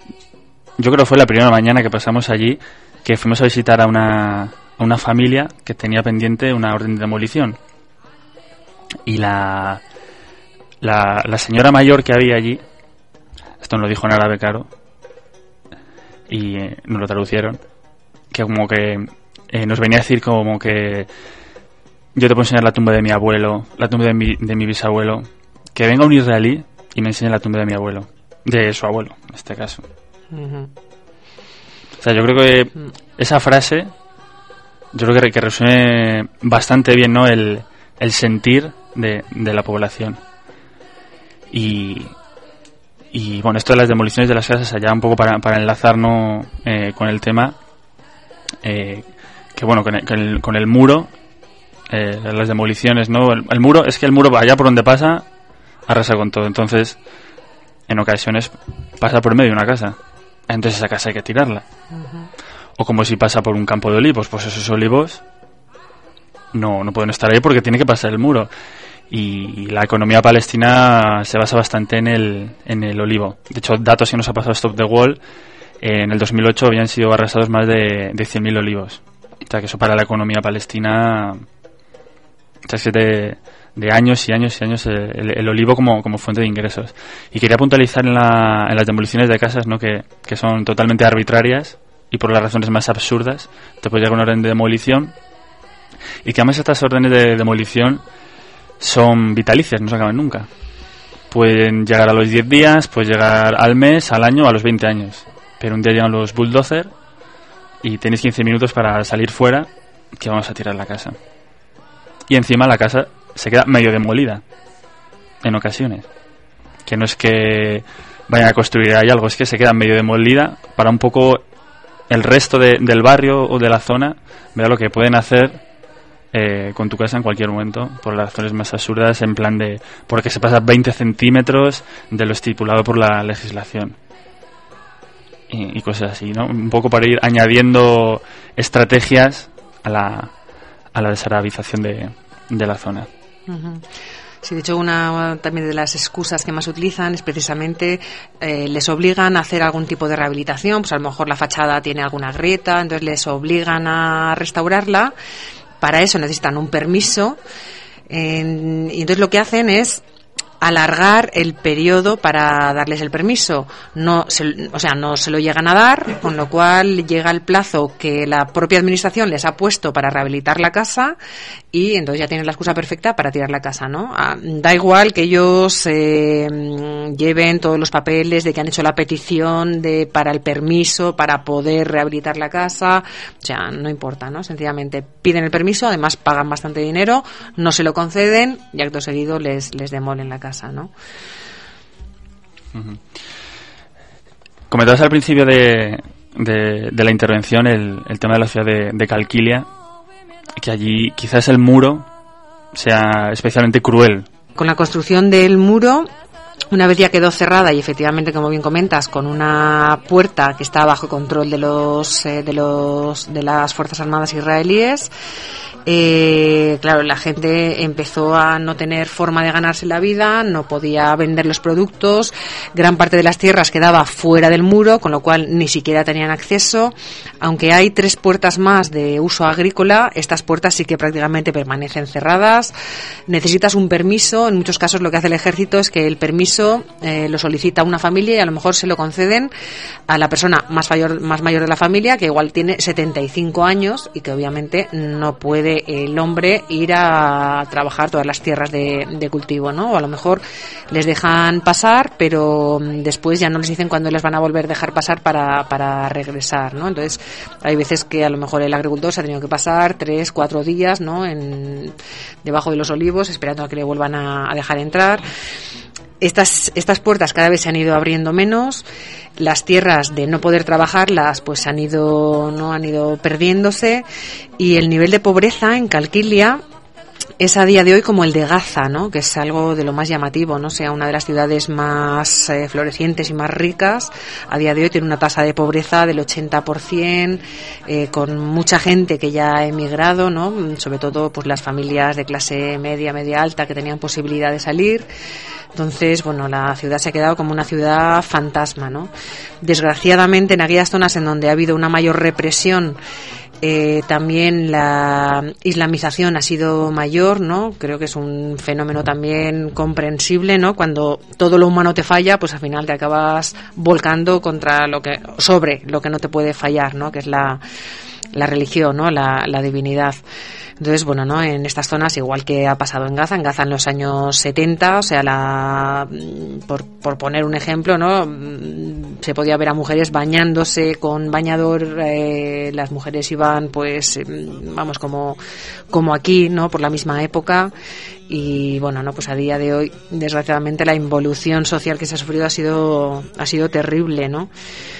Yo creo que fue la primera mañana que pasamos allí, que fuimos a visitar a una, a una familia que tenía pendiente una orden de demolición, y la, la la señora mayor que había allí, esto nos lo dijo en árabe, claro, y eh, nos lo traducieron, que como que eh, nos venía a decir como que yo te puedo enseñar la tumba de mi abuelo, la tumba de mi, de mi bisabuelo, que venga un israelí y me enseñe la tumba de mi abuelo, de su abuelo, en este caso. Uh-huh. O sea, yo creo que esa frase, yo creo que, que resume bastante bien, ¿no?, el, el sentir de, de la población. Y, y bueno, esto de las demoliciones de las casas, allá un poco para, para enlazar, ¿no?, eh, con el tema, eh, que bueno, con el, con el, con el muro, eh, las demoliciones, ¿no? El, el muro, es que el muro allá por donde pasa arrasa con todo, entonces en ocasiones pasa por medio de una casa, entonces esa casa hay que tirarla. Uh-huh. O como si pasa por un campo de olivos, pues esos olivos no, no pueden estar ahí porque tiene que pasar el muro. Y la economía palestina se basa bastante en el, en el olivo. De hecho, datos que nos ha pasado Stop the Wall, eh, en el dos mil ocho habían sido arrasados más de, de cien mil olivos. O sea que eso para la economía palestina, o sea, que de, de años y años y años el, el olivo como, como fuente de ingresos. Y quería puntualizar en, la, en las demoliciones de casas, ¿no?, que, que son totalmente arbitrarias y por las razones más absurdas. Te puede llegar una orden de demolición, y que además estas órdenes de demolición son vitalicias, no se acaban nunca. Pueden llegar a los diez días, pueden llegar al mes, al año, a los veinte años. Pero un día llegan los bulldozers y tenéis quince minutos para salir fuera, que vamos a tirar la casa. Y encima la casa se queda medio demolida en ocasiones, que no es que vayan a construir ahí algo, es que se queda medio demolida para un poco el resto de, del barrio o de la zona vea lo que pueden hacer eh, con tu casa en cualquier momento, por las razones más absurdas, en plan de porque se pasa veinte centímetros de lo estipulado por la legislación y, y cosas así, ¿no? Un poco para ir añadiendo estrategias a la a la desarabización de, de la zona. Uh-huh. Sí, de hecho, una también de las excusas que más utilizan es precisamente eh, les obligan a hacer algún tipo de rehabilitación, pues a lo mejor la fachada tiene alguna grieta, entonces les obligan a restaurarla. Para eso necesitan un permiso, eh, y entonces lo que hacen es alargar el periodo para darles el permiso. No se, o sea, no se lo llegan a dar, con lo cual llega el plazo que la propia administración les ha puesto para rehabilitar la casa y entonces ya tienen la excusa perfecta para tirar la casa, ¿no? Ah, da igual que ellos eh, lleven todos los papeles de que han hecho la petición de para el permiso para poder rehabilitar la casa, o sea, no importa, ¿no? Sencillamente piden el permiso, además pagan bastante dinero, no se lo conceden y acto seguido les, les demolen la casa. Casa, ¿no? Uh-huh. Comentabas al principio de, de, de la intervención el, el tema de la ciudad de, de Calquilia, que allí quizás el muro sea especialmente cruel. Con la construcción del muro, una vez ya quedó cerrada y efectivamente, como bien comentas, con una puerta que está bajo control de los eh, de los de las fuerzas armadas israelíes. Eh, claro, la gente empezó a no tener forma de ganarse la vida, no podía vender los productos, gran parte de las tierras quedaba fuera del muro, con lo cual ni siquiera tenían acceso. Aunque hay tres puertas más de uso agrícola, estas puertas sí que prácticamente permanecen cerradas. Necesitas un permiso, en muchos casos lo que hace el ejército es que el permiso eh, lo solicita una familia y a lo mejor se lo conceden a la persona más mayor, más mayor de la familia, que igual tiene setenta y cinco años y que obviamente no puede el hombre ir a trabajar todas las tierras de, de cultivo, ¿no? O a lo mejor les dejan pasar, pero después ya no les dicen cuándo les van a volver a dejar pasar para, para regresar, ¿no? Entonces, hay veces que a lo mejor el agricultor se ha tenido que pasar tres, cuatro días, ¿no? En, debajo de los olivos, esperando a que le vuelvan a, a dejar entrar. Estas, estas puertas cada vez se han ido abriendo menos, las tierras de no poder trabajarlas pues han ido, no han ido perdiéndose y el nivel de pobreza en Calquilia es a día de hoy como el de Gaza, ¿no? Que es algo de lo más llamativo, ¿no? O sea, una de las ciudades más eh, florecientes y más ricas, a día de hoy tiene una tasa de pobreza del ochenta por ciento, eh, con mucha gente que ya ha emigrado, ¿no? Sobre todo pues las familias de clase media, media alta que tenían posibilidad de salir. Entonces, bueno, la ciudad se ha quedado como una ciudad fantasma, ¿no? Desgraciadamente, en aquellas zonas en donde ha habido una mayor represión, eh, también la islamización ha sido mayor, ¿no? Creo que es un fenómeno también comprensible, ¿no? Cuando todo lo humano te falla, pues al final te acabas volcando contra lo que, sobre lo que no te puede fallar, ¿no? Que es la, la religión, ¿no? La, la divinidad. Entonces, bueno, ¿no? En estas zonas, igual que ha pasado en Gaza, en Gaza en los años setenta, o sea, la, por, por poner un ejemplo, ¿no? Se podía ver a mujeres bañándose con bañador, eh, las mujeres iban, pues, vamos, como, como aquí, ¿no? Por la misma época. Y bueno, no, pues a día de hoy, desgraciadamente, la involución social que se ha sufrido ha sido, ha sido terrible, ¿no?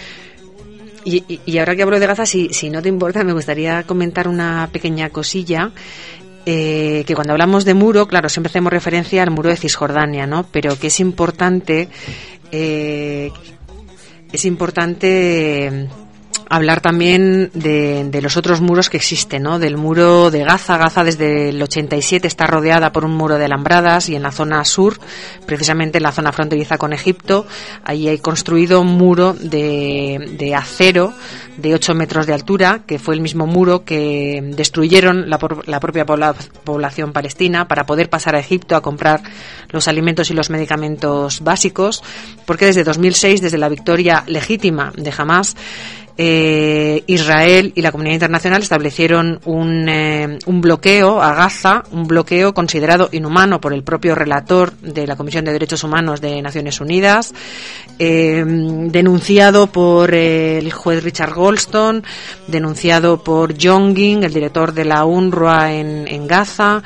Y, y, y ahora que hablo de Gaza, si, si no te importa, me gustaría comentar una pequeña cosilla, eh, que cuando hablamos de muro, claro, siempre hacemos referencia al muro de Cisjordania, ¿no? Pero que es importante, eh, es importante hablar también de, de los otros muros que existen, ¿no? Del muro de Gaza. Gaza desde el ochenta y siete está rodeada por un muro de alambradas y en la zona sur, precisamente en la zona fronteriza con Egipto, ahí hay construido un muro de, de acero de ocho metros de altura, que fue el mismo muro que destruyeron la, la propia pobla, población palestina para poder pasar a Egipto a comprar los alimentos y los medicamentos básicos, porque desde dos mil seis, desde la victoria legítima de Hamás, Eh, Israel y la comunidad internacional establecieron un, eh, un bloqueo a Gaza, un bloqueo considerado inhumano por el propio relator de la Comisión de Derechos Humanos de Naciones Unidas, eh, denunciado por eh, el juez Richard Goldstone, denunciado por Jongin, el director de la UNRWA en, en Gaza.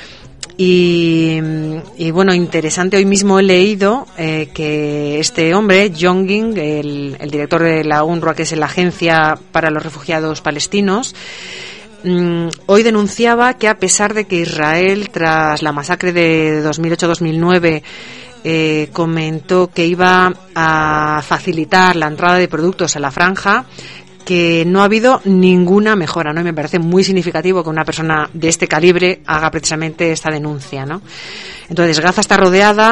Y, y bueno, interesante, hoy mismo he leído eh, que este hombre, Jongin, el, el director de la UNRWA, que es la Agencia para los Refugiados Palestinos, mmm, hoy denunciaba que a pesar de que Israel, tras la masacre de dos mil ocho dos mil nueve, eh, comentó que iba a facilitar la entrada de productos a la franja, que no ha habido ninguna mejora, ¿no? Y me parece muy significativo que una persona de este calibre haga precisamente esta denuncia, ¿no? Entonces, Gaza está rodeada,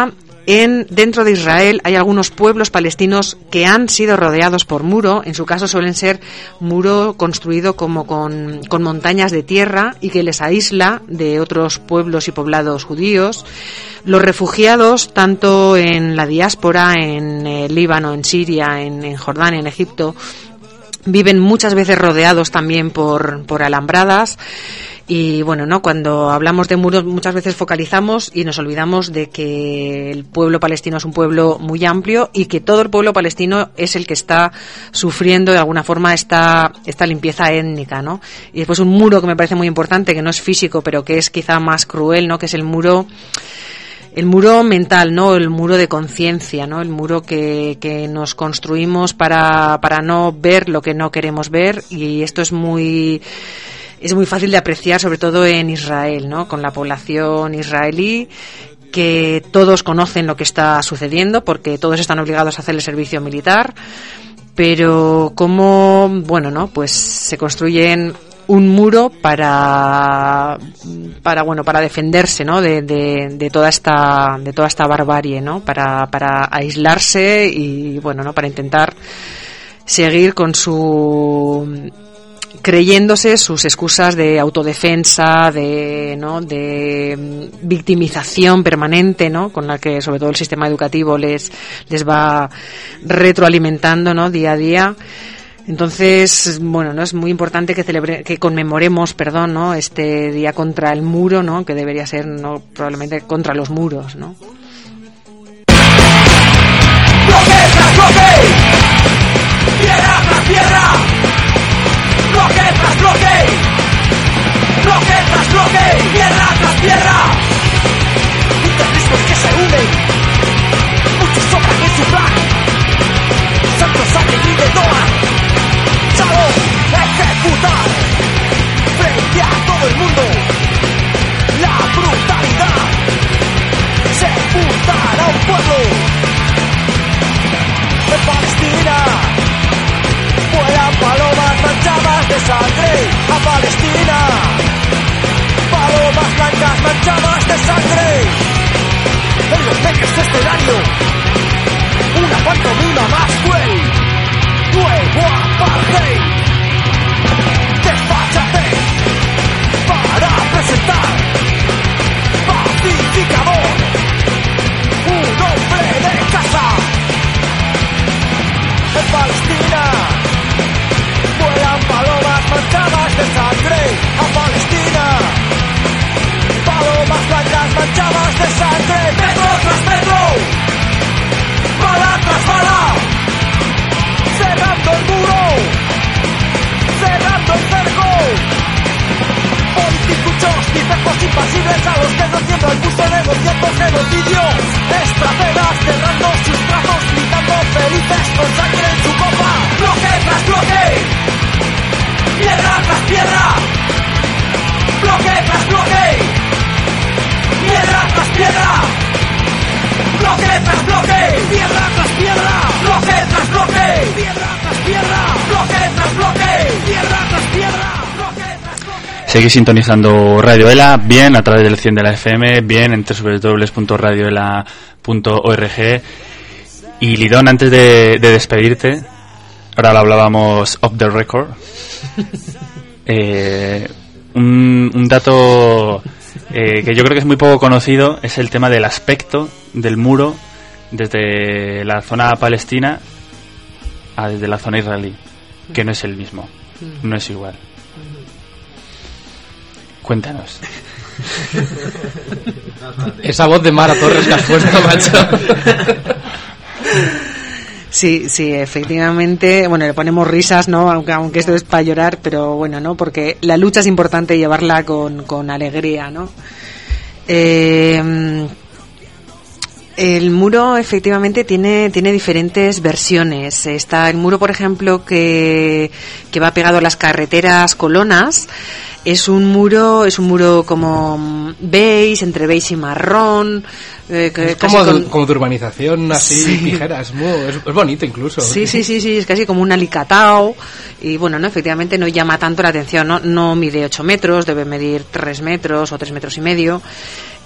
En, dentro de Israel hay algunos pueblos palestinos que han sido rodeados por muro. En su caso suelen ser muro construido como con, con montañas de tierra y que les aísla de otros pueblos y poblados judíos. Los refugiados, tanto en la diáspora, en el Líbano, en Siria, en, en Jordania, en Egipto, viven muchas veces rodeados también por, por alambradas. Y bueno, ¿no? Cuando hablamos de muros muchas veces focalizamos y nos olvidamos de que el pueblo palestino es un pueblo muy amplio y que todo el pueblo palestino es el que está sufriendo de alguna forma esta, esta limpieza étnica, ¿no? Y después un muro que me parece muy importante, que no es físico, pero que es quizá más cruel, ¿no? Que es el muro... El muro mental, ¿no? El muro de conciencia, ¿no? El muro que, que nos construimos para, para no ver lo que no queremos ver, y esto es muy, es muy fácil de apreciar, sobre todo en Israel, ¿no? Con la población israelí, que todos conocen lo que está sucediendo porque todos están obligados a hacer el servicio militar, pero cómo, bueno, ¿no? Pues se construyen un muro para para bueno para defenderse, ¿no? de, de, de toda esta de toda esta barbarie, ¿no? para para aislarse y bueno, ¿no? Para intentar seguir con su creyéndose sus excusas de autodefensa, de no de victimización permanente, ¿no? Con la que sobre todo el sistema educativo les les va retroalimentando, ¿no? Día a día. Entonces, bueno, no es muy importante que celebre, que conmemoremos, perdón, ¿no? Este día contra el muro, ¿no? Que debería ser, no, probablemente contra los muros, ¿no? Bloque tras bloque, tierra tras tierra, bloque tras bloque, bloque tras bloque, tierra tras tierra. Interrismos que se unen, muchos sobran en su plan, santos sangre y de Doha. Ejecutar frente a todo el mundo la brutalidad, sepultar a un pueblo. En Palestina vuelan palomas manchadas de sangre. A Palestina palomas blancas manchadas de sangre. En los medios de escenario una pantomima más cruel. Nuevo apartheid, desfáchate para presentar pacificador, un hombre de casa. En Palestina vuelan palomas manchadas de sangre. A Palestina palomas blancas manchadas de sangre. Metro tras metro, bala tras bala, cerrando el muro, cerrando el cerco. Politicuchos, tipejos impasibles a los que no haciendo el busto negociando genocidio. Estrategas cerrando sus brazos, gritando felices con sangre en su copa. Bloque tras bloque, piedra tras piedra, bloque tras bloque, piedra tras piedra, bloque tras bloque, piedra tras piedra, bloque tras bloque, piedra tras piedra, bloque tras bloque, piedra tras piedra, bloque tras bloque. Seguís sintonizando Radio Ela, bien a través del cien de la F M, bien en doble u doble u doble u punto radio ela punto org. Y Lidón, antes de, de despedirte, ahora lo hablábamos off the record, eh, un, un dato eh, que yo creo que es muy poco conocido es el tema del aspecto del muro desde la zona palestina a desde la zona israelí, que no es el mismo, no es igual. Cuéntanos. Esa voz de Mara Torres que has puesto, macho. Sí, sí, efectivamente, bueno, le ponemos risas, ¿no? Aunque, aunque esto es para llorar, pero bueno, ¿no? Porque la lucha es importante llevarla con, con alegría, ¿no? Eh, el muro efectivamente tiene, tiene diferentes versiones. Está el muro, por ejemplo, que, que va pegado a las carreteras colonas. Es un muro, es un muro como beige, entre beige y marrón. Eh, que es como, con... de, como de urbanización así, sí. Tijera, es, muy, es, es bonito incluso. Sí, sí, sí, sí, es casi como un alicatao. Y bueno, no, efectivamente no llama tanto la atención, no, no mide ocho metros, debe medir tres metros o tres metros y medio.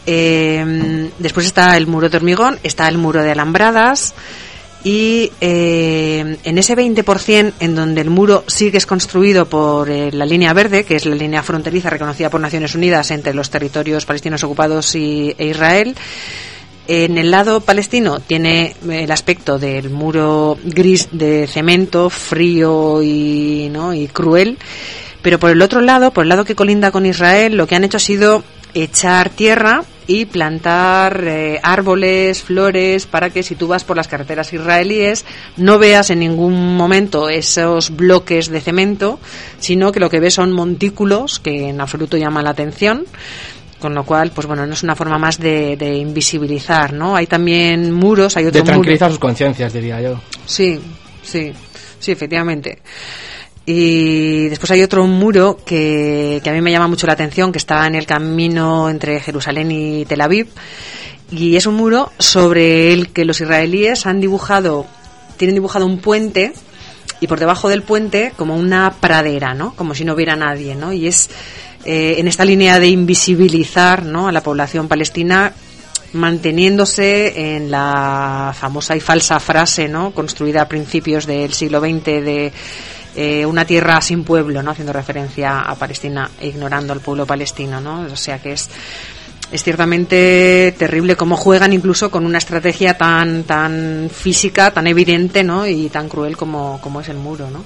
Eh, después está el muro de hormigón, está el muro de alambradas. Y eh, en ese veinte por ciento en donde el muro sí que es construido por eh, la línea verde, que es la línea fronteriza reconocida por Naciones Unidas entre los territorios palestinos ocupados y, e Israel, en el lado palestino tiene el aspecto del muro gris de cemento, frío y, ¿no? y cruel, pero por el otro lado, por el lado que colinda con Israel, lo que han hecho ha sido echar tierra y plantar eh, árboles, flores, para que si tú vas por las carreteras israelíes no veas en ningún momento esos bloques de cemento, sino que lo que ves son montículos que en absoluto llaman la atención, con lo cual, pues bueno, no es una forma más de, de invisibilizar, ¿no? Hay también muros, hay otro de tranquilizar muro. sus conciencias, diría yo. Sí, sí, sí, efectivamente. Y después hay otro muro que, que a mí me llama mucho la atención, que está en el camino entre Jerusalén y Tel Aviv, y es un muro sobre el que los israelíes han dibujado, tienen dibujado un puente, y por debajo del puente como una pradera, ¿no? Como si no hubiera nadie, ¿no? Y es eh, en esta línea de invisibilizar, ¿no?, a la población palestina, manteniéndose en la famosa y falsa frase, ¿no?, construida a principios del siglo veinte de Eh, una tierra sin pueblo, ¿no?, haciendo referencia a Palestina e ignorando al pueblo palestino, ¿no? O sea que es es ciertamente terrible cómo juegan incluso con una estrategia tan tan física, tan evidente, ¿no?, y tan cruel como, como es el muro, ¿no?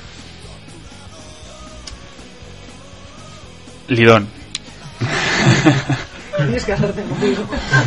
Lidón. Tienes que hacerte conmigo.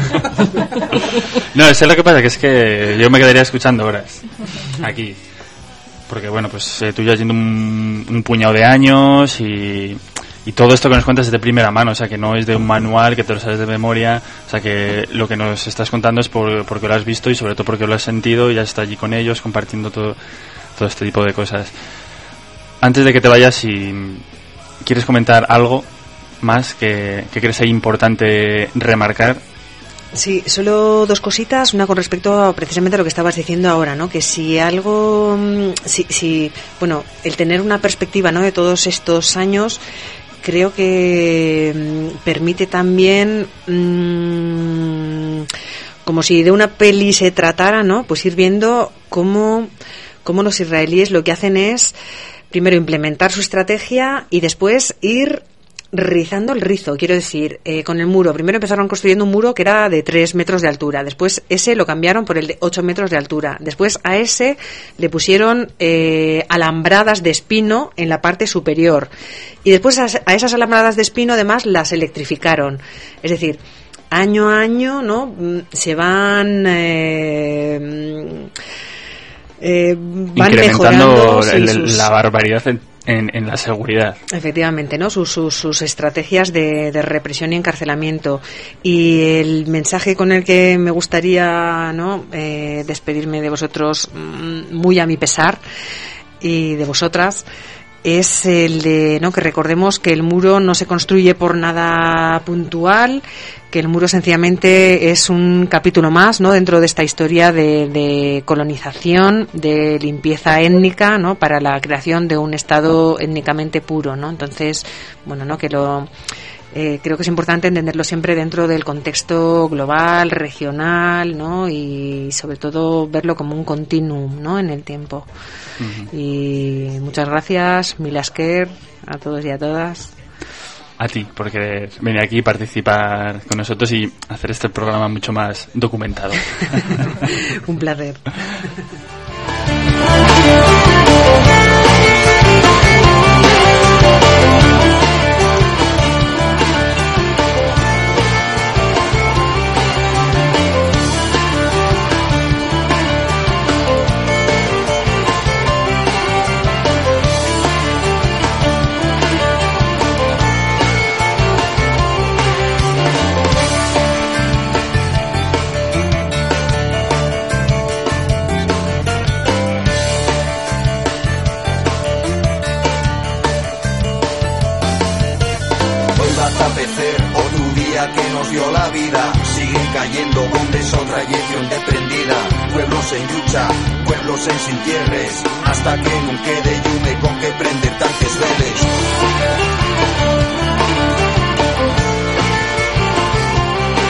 No, eso es lo que pasa, que es que yo me quedaría escuchando horas aquí. Porque bueno, pues eh, tú ya yendo un, un puñado de años y, y todo esto que nos cuentas es de primera mano, o sea que no es de un manual que te lo sabes de memoria, o sea que lo que nos estás contando es por, porque lo has visto y sobre todo porque lo has sentido y ya estás allí con ellos compartiendo todo, todo este tipo de cosas. Antes de que te vayas, si quieres comentar algo más que, que crees ahí importante remarcar. Sí, solo dos cositas. Una con respecto a precisamente a lo que estabas diciendo ahora, ¿no? Que si algo, si, si, bueno, el tener una perspectiva, ¿no?, de todos estos años, creo que mmm, permite también, mmm, como si de una peli se tratara, ¿no?, pues ir viendo cómo, cómo los israelíes lo que hacen es primero implementar su estrategia y después ir rizando el rizo, quiero decir, eh, con el muro. Primero empezaron construyendo un muro que era de tres metros de altura, después ese lo cambiaron por el de ocho metros de altura, después a ese le pusieron eh, alambradas de espino en la parte superior y después a, a esas alambradas de espino además las electrificaron. Es decir, año a año, ¿no?, se van eh, eh, van mejorando el, sí, sus... la barbaridad en En, en la seguridad. Efectivamente, ¿no? Sus, sus, sus estrategias de, de represión y encarcelamiento. Y el mensaje con el que me gustaría, ¿no?, eh, despedirme de vosotros, muy a mi pesar, y de vosotras, es el de, ¿no?, que recordemos que el muro no se construye por nada puntual, que el muro sencillamente es un capítulo más, ¿no?, dentro de esta historia de, de colonización, de limpieza étnica, ¿no?, para la creación de un Estado étnicamente puro, ¿no? Entonces, bueno, ¿no?, que lo eh, creo que es importante entenderlo siempre dentro del contexto global, regional, ¿no?, y sobre todo verlo como un continuum, ¿no?, en el tiempo. Uh-huh. Y muchas gracias, Mila Esker, a todos y a todas. A ti, por querer venir aquí y participar con nosotros y hacer este programa mucho más documentado. Un placer. Que nos dio la vida, siguen cayendo bombes o trayección desprendida, pueblos en lucha, pueblos en sin tierres, hasta que no quede llume con que prender tanques veles.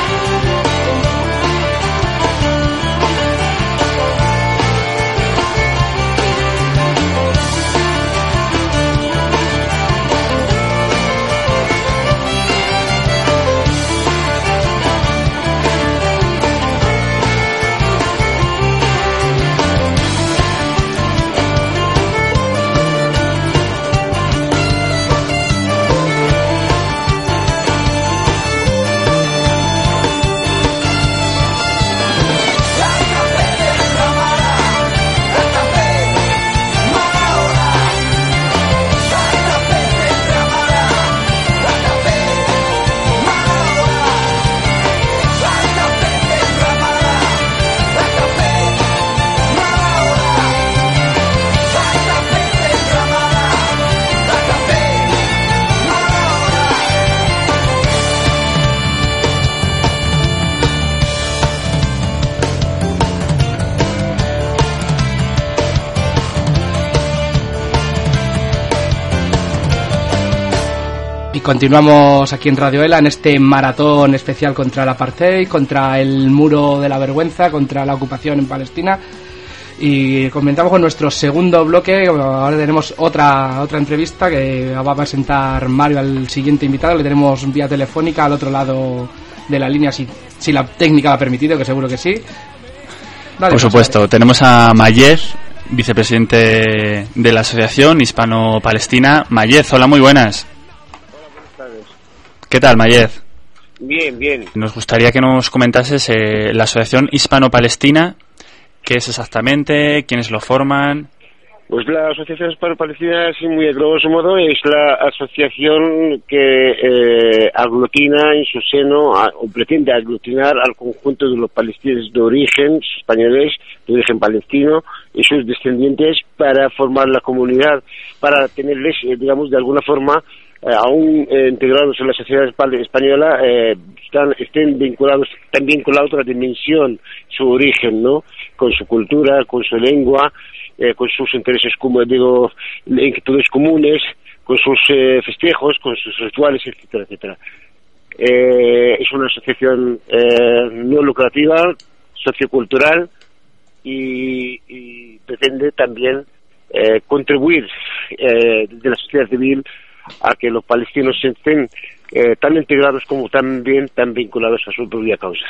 continuamos aquí en Radio Ela en este maratón especial contra el apartheid, contra el muro de la vergüenza, contra la ocupación en Palestina. Y comentamos con nuestro segundo bloque. Ahora tenemos otra otra entrevista que va a presentar Mario al siguiente invitado. Le tenemos vía telefónica al otro lado de la línea, si, si la técnica lo ha permitido, que seguro que sí. Dale, Por supuesto, Mario. Tenemos a Mayez, vicepresidente de la Asociación Hispano-Palestina. Mayez, hola, muy buenas. Hola, buenas tardes. ¿Qué tal, Mayez? Bien, bien. Nos gustaría que nos comentases eh, la Asociación Hispano-Palestina. ¿Qué es exactamente? ¿Quiénes lo forman? Pues la Asociación Hispano-Palestina, así muy a grosso modo, es la asociación que eh, aglutina en su seno, a, o pretende aglutinar al conjunto de los palestinos de origen españoles, de origen palestino, y sus descendientes para formar la comunidad, para tenerles, eh, digamos, de alguna forma, eh, aún eh, integrados en la sociedad española, eh, están, estén vinculados también con la otra dimensión, su origen, ¿no? Con su cultura, con su lengua, eh, con sus intereses, como digo, inquietudes comunes, con sus eh, festejos, con sus rituales, etcétera, etcétera. Eh, es una asociación eh, no lucrativa, sociocultural, y, y pretende también eh, contribuir eh, desde la sociedad civil a que los palestinos se estén eh, tan integrados como también tan vinculados a su propia causa.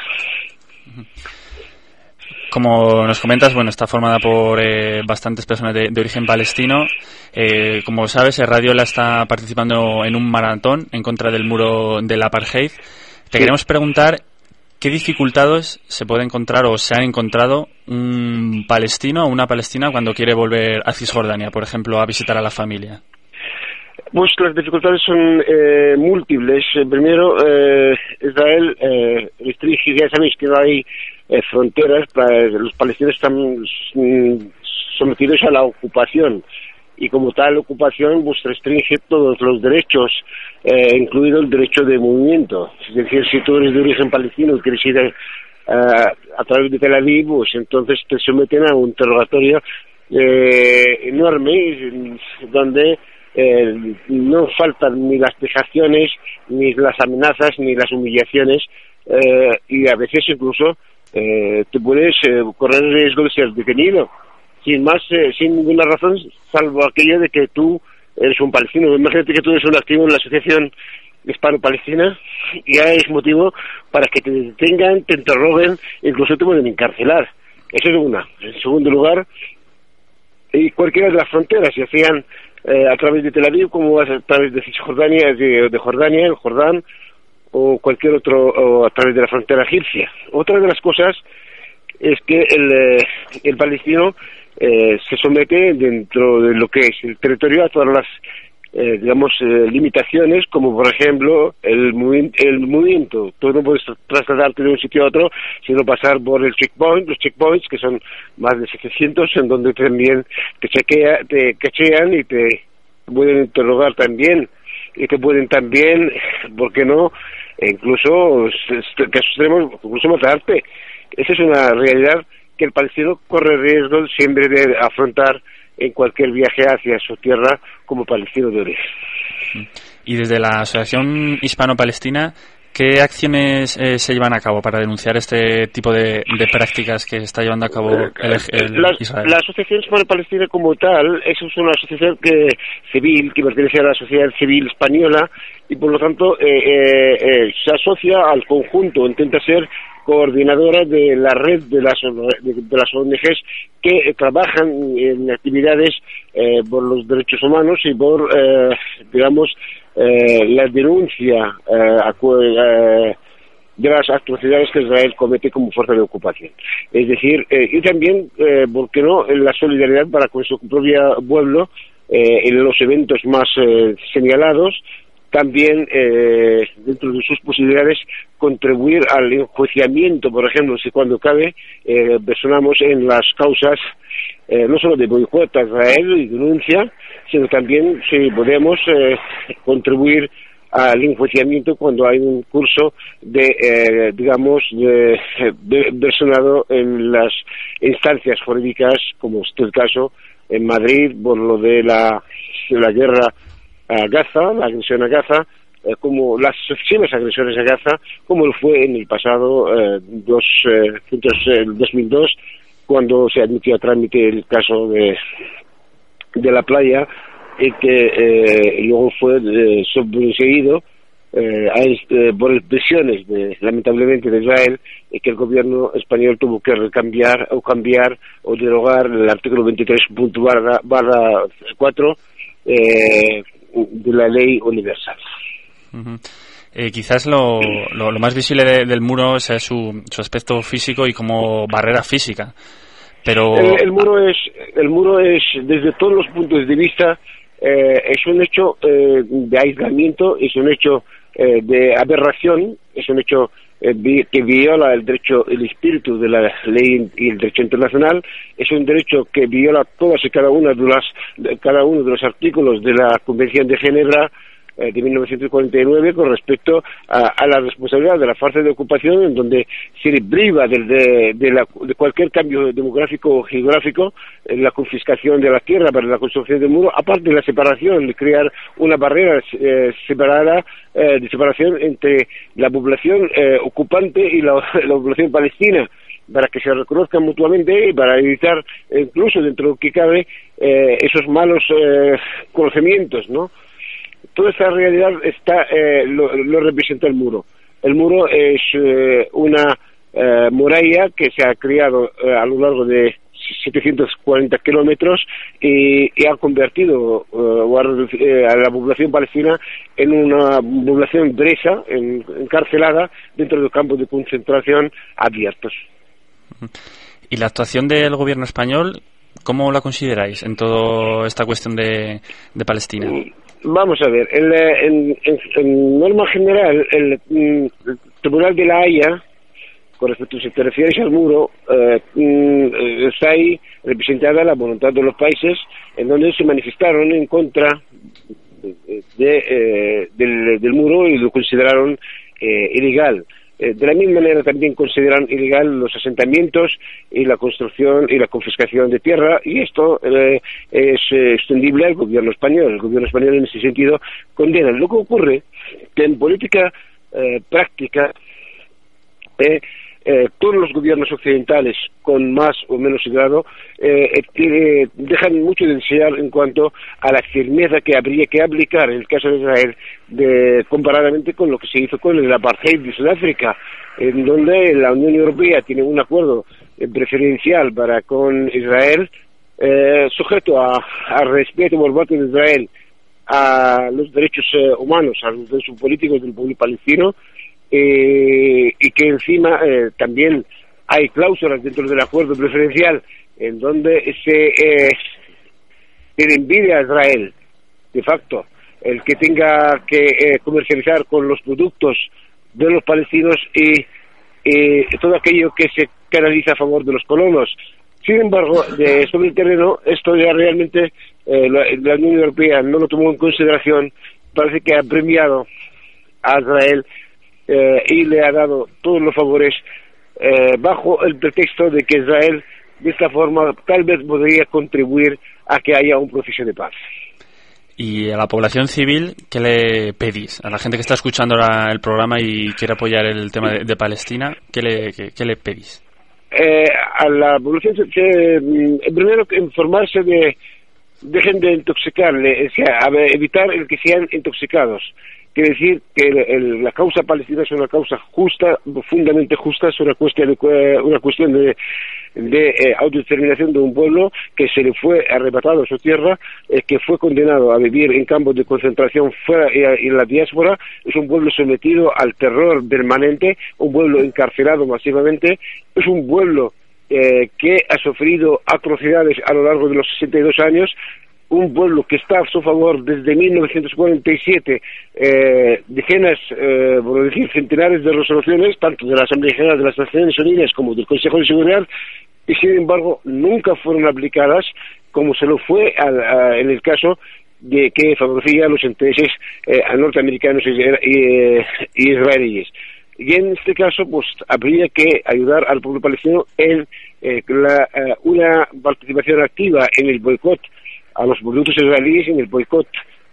Como nos comentas, bueno, está formada por eh, bastantes personas de, de origen palestino. Eh, como sabes, el Radio La está participando en un maratón en contra del muro del apartheid. Te sí. queremos preguntar qué dificultades se puede encontrar o se han encontrado un palestino o una palestina cuando quiere volver a Cisjordania, por ejemplo, a visitar a la familia. Pues las dificultades son eh, múltiples. Primero, eh, Israel eh, restringe, ya sabéis que no hay eh, fronteras, para, los palestinos están mm, sometidos a la ocupación, y como tal ocupación pues restringe todos los derechos, eh, incluido el derecho de movimiento. Es decir, si tú eres de origen palestino y quieres ir a, a través de Tel Aviv, pues entonces te someten a un interrogatorio eh, enorme, donde Eh, no faltan ni las vejaciones, ni las amenazas, ni las humillaciones, eh, y a veces incluso eh, te puedes eh, correr el riesgo de ser detenido, sin más, eh, sin ninguna razón, salvo aquella de que tú eres un palestino. Imagínate que tú eres un activo en la Asociación Hispano-Palestina, y ya es motivo para que te detengan, te interroguen, incluso te pueden encarcelar. Eso es una. En segundo lugar, y cualquiera de las fronteras, se hacían Eh, a través de Tel Aviv, como a través de Cisjordania, de, de Jordania, el Jordán, o cualquier otro, o a través de la frontera egipcia. Otra de las cosas es que el, eh, el palestino eh, se somete dentro de lo que es el territorio a todas las, eh, digamos, eh, limitaciones, como por ejemplo el, movi- el movimiento. Tú no puedes trasladarte de un sitio a otro, sino pasar por el checkpoint, los checkpoints, que son más de setecientos, en donde también te chequea, te cachean y te pueden interrogar también, y te pueden también, ¿por qué no?, incluso, que extremos, incluso matarte. Esa es una realidad que el palestino corre riesgo siempre de afrontar en cualquier viaje hacia su tierra como palestino de origen. Y desde la Asociación Hispano-Palestina, ¿qué acciones eh, se llevan a cabo para denunciar este tipo de, de prácticas que está llevando a cabo el, el la, Israel? La Asociación Hispano-Palestina como tal es una asociación que, civil que pertenece a la sociedad civil española, y por lo tanto eh, eh, eh, se asocia al conjunto, intenta ser coordinadora de la red de las, de, de las O N Ges que eh, trabajan en actividades eh, por los derechos humanos y por, eh, digamos, eh, la denuncia eh, acu- eh, de las atrocidades que Israel comete como fuerza de ocupación. Es decir, eh, y también, eh, ¿por qué no?, la solidaridad para con su propio pueblo eh, en los eventos más eh, señalados. También, eh, dentro de sus posibilidades, contribuir al enjuiciamiento, por ejemplo, si cuando cabe, eh, personamos en las causas, eh, no solo de boicot a Israel y denuncia, sino también, si podemos, eh, contribuir al enjuiciamiento cuando hay un curso de, eh, digamos, de, de personado en las instancias jurídicas, como es el caso en Madrid, por lo de la, de la guerra a Gaza, la agresión a Gaza, eh, como las sucesivas agresiones a Gaza, como lo fue en el pasado eh, dos, eh, dos mil dos, cuando se admitió a trámite el caso de, de la playa, y que eh, luego fue eh, sobreseído eh, a este, por presiones de, lamentablemente de Israel, y que el gobierno español tuvo que recambiar o cambiar o derogar el artículo veintitrés punto barra cuatro eh, de la ley universal. Uh-huh. Eh, quizás lo, lo, lo más visible de, del muro sea su, su aspecto físico y como barrera física, pero el, el muro es el muro es desde todos los puntos de vista eh, es un hecho eh, de aislamiento, es un hecho eh, de aberración, es un hecho eh, vi, que viola el derecho, el espíritu de la ley y el derecho internacional, es un derecho que viola todas y cada una de las de cada uno de los artículos de la Convención de Ginebra de mil novecientos cuarenta y nueve con respecto a, a la responsabilidad de la fuerza de ocupación, en donde se priva de, de, de, la, de cualquier cambio demográfico o geográfico, en la confiscación de la tierra para la construcción del muro, aparte de la separación, de crear una barrera eh, separada, eh, de separación entre la población eh, ocupante y la, la población palestina, para que se reconozcan mutuamente y para evitar, incluso dentro de lo que cabe, eh, esos malos eh, conocimientos, ¿no? Toda esta realidad está eh, lo, lo representa el muro. El muro es eh, una eh, muralla que se ha creado eh, a lo largo de setecientos cuarenta kilómetros y, y ha convertido eh, a, eh, a la población palestina en una población presa, en, encarcelada dentro de campos de concentración abiertos. ¿Y la actuación del gobierno español, cómo la consideráis en toda esta cuestión de, de Palestina? Vamos a ver, el, en, en, en norma general, el, el Tribunal de la Haya, con respecto, si te refieres al muro, eh, está ahí representada la voluntad de los países en donde se manifestaron en contra de, de, eh, del, del muro y lo consideraron eh, ilegal. De la misma manera también consideran ilegal los asentamientos y la construcción y la confiscación de tierra, y esto eh, es eh, extendible al gobierno español. El gobierno español en ese sentido condena. Lo que ocurre que en política eh, práctica eh, eh, todos los gobiernos occidentales, con más o menos grado, eh, eh, dejan mucho de desear en cuanto a la firmeza que habría que aplicar en el caso de Israel, de, comparadamente con lo que se hizo con el apartheid de Sudáfrica, en donde la Unión Europea tiene un acuerdo eh, preferencial para con Israel, eh, sujeto a, a respeto por parte de Israel a los derechos eh, humanos, a los derechos políticos del pueblo palestino, eh, y que encima eh, también hay cláusulas dentro del acuerdo preferencial en donde se, eh, se le impide a Israel, de facto, el que tenga que eh, comercializar con los productos de los palestinos y eh, todo aquello que se canaliza a favor de los colonos. Sin embargo, de, sobre el terreno, esto ya realmente eh, la, la Unión Europea no lo tomó en consideración. Parece que ha premiado a Israel eh, y le ha dado todos los favores eh, bajo el pretexto de que Israel de esta forma tal vez podría contribuir a que haya un proceso de paz. Y a la población civil, ¿qué le pedís? A la gente que está escuchando la, el programa y quiere apoyar el tema de, de Palestina, ¿qué le, qué, qué le pedís? Eh, a la población, eh, primero informarse de, dejen de intoxicarle, o sea, a ver, evitar el que sean intoxicados. Quiere decir que el, el, la causa palestina es una causa justa, profundamente justa, es una cuestión de, una cuestión de, de eh, autodeterminación de un pueblo que se le fue arrebatado a su tierra, eh, que fue condenado a vivir en campos de concentración fuera y en la diáspora. Es un pueblo sometido al terror permanente, un pueblo encarcelado masivamente, es un pueblo eh, que ha sufrido atrocidades a lo largo de los sesenta y dos años, un pueblo que está a su favor desde mil novecientos cuarenta y siete, eh, decenas, eh, por decir, centenares de resoluciones, tanto de la Asamblea General de las Naciones Unidas como del Consejo de Seguridad, y sin embargo nunca fueron aplicadas, como se lo fue a, a, en el caso de que favorecía los intereses eh, norteamericanos y, y, y israelíes. Y en este caso, pues habría que ayudar al pueblo palestino en eh, la, uh, una participación activa en el boicot a los productos israelíes, en el boicot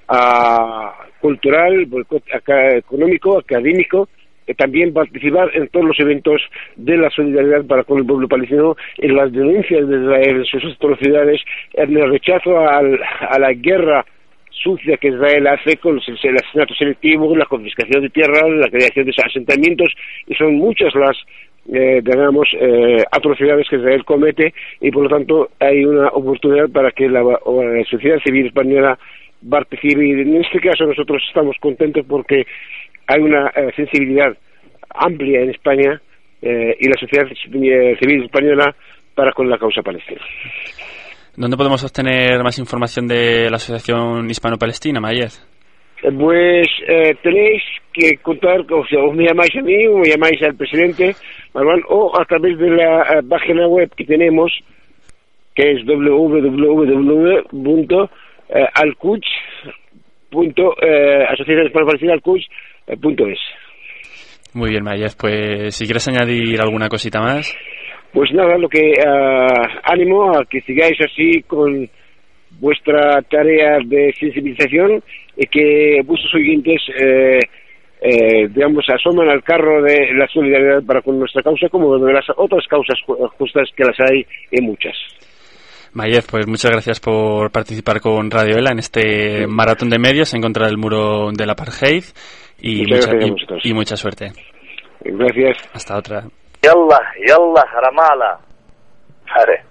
uh, cultural, boicot acá, económico, académico, y también participar en todos los eventos de la solidaridad para con el pueblo palestino, en las denuncias de Israel en sus atrocidades, en el rechazo al, a la guerra sucia que Israel hace con el asesinato selectivo, la confiscación de tierras, la creación de asentamientos, y son muchas las eh, digamos eh, atrocidades que Israel comete, y por lo tanto hay una oportunidad para que la, la sociedad civil española participe, y en este caso nosotros estamos contentos porque hay una eh, sensibilidad amplia en España eh, y la sociedad civil española para con la causa palestina. ¿Dónde podemos obtener más información de la Asociación Hispano-Palestina, Mayed? Pues eh, tenéis que contar, o sea, o me llamáis a mí, o me llamáis al presidente, Marwan, o a través de la uh, página web que tenemos, que es doble u doble u doble u punto alcuch punto asociación hispano-palestina alcuch punto es. Muy bien, Mayed, pues si quieres añadir alguna cosita más. Pues nada, lo que uh, ánimo a que sigáis así con vuestra tarea de sensibilización y que vuestros oyentes eh, eh, digamos asoman al carro de la solidaridad para con nuestra causa, como de las otras causas justas que las hay y muchas. Mayed, pues muchas gracias por participar con Radio Ela en este maratón de medios en contra del muro del apartheid y, mucha, y, y mucha suerte. Gracias. Hasta otra. Yalla, yalla, Ramallah. Hare.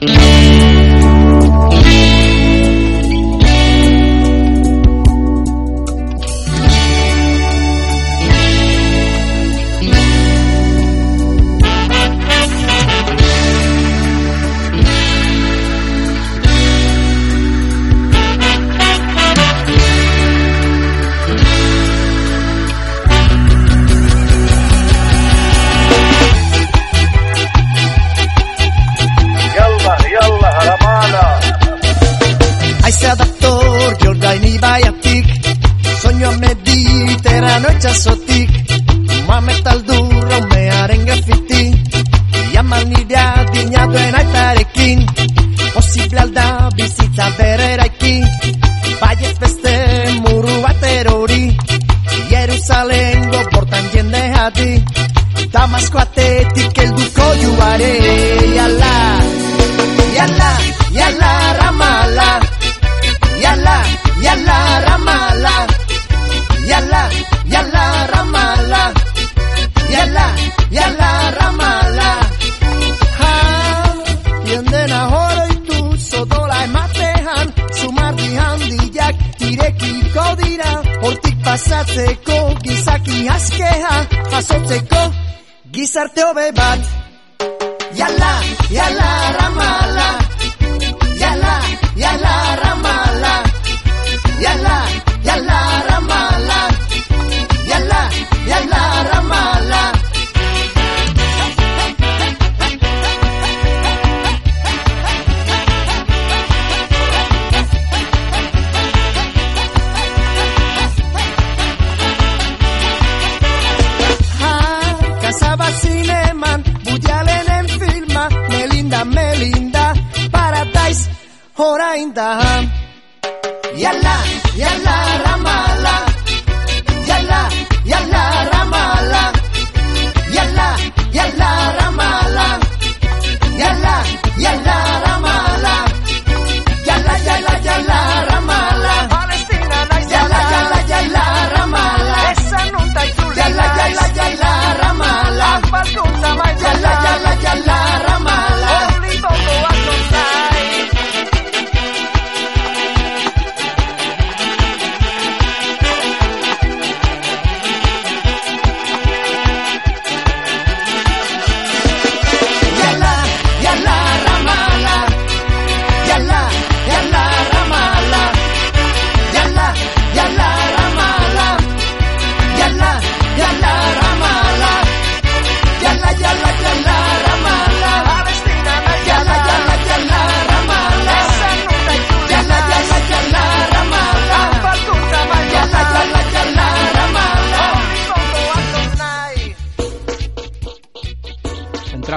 Adaptor, Jordaini Bayatik, sogno mediterraneo e ciassotic, ma metalduro me arenga fitti, yamani dia dignato e nai tarekin, possibile al da visita vere raiki, valle feste muru a terrori, Jerusalengo portan gente hati, Damasco ateti che il duco yuare, yalla, yalla, yalla Ramallah. Yalla, yalla Ramallah, yalla, yalla Ramallah, yalla, yalla Ramallah. Ha, yende na hora y tu sodola e matehan, sumar di handi yak, tireki kodira, hortik pasatzeko, gizaki askeha, jasotzeko, gizarte hobe bat. Yalla, yalla Ramallah, yalla, yalla Ramallah. Yalla, yalla Ramallah, yalla, yalla Ramallah. Ah, Casaba Cineman, Bujalen en filma, Melinda, Melinda, Paradise, hora indahan. Yalla, yalla Ramallah, yalla, yalla Ramallah, yalla, yalla Ramallah, yalla, yalla Ramallah, yalla, yalla, yalla Ramallah, Palestina, yalla, yalla, yalla Ramallah, esa nunca hay yalla, yalla, yalla Ramallah, yalla, yalla, yalla Ramallah, only Bongo Asonsai.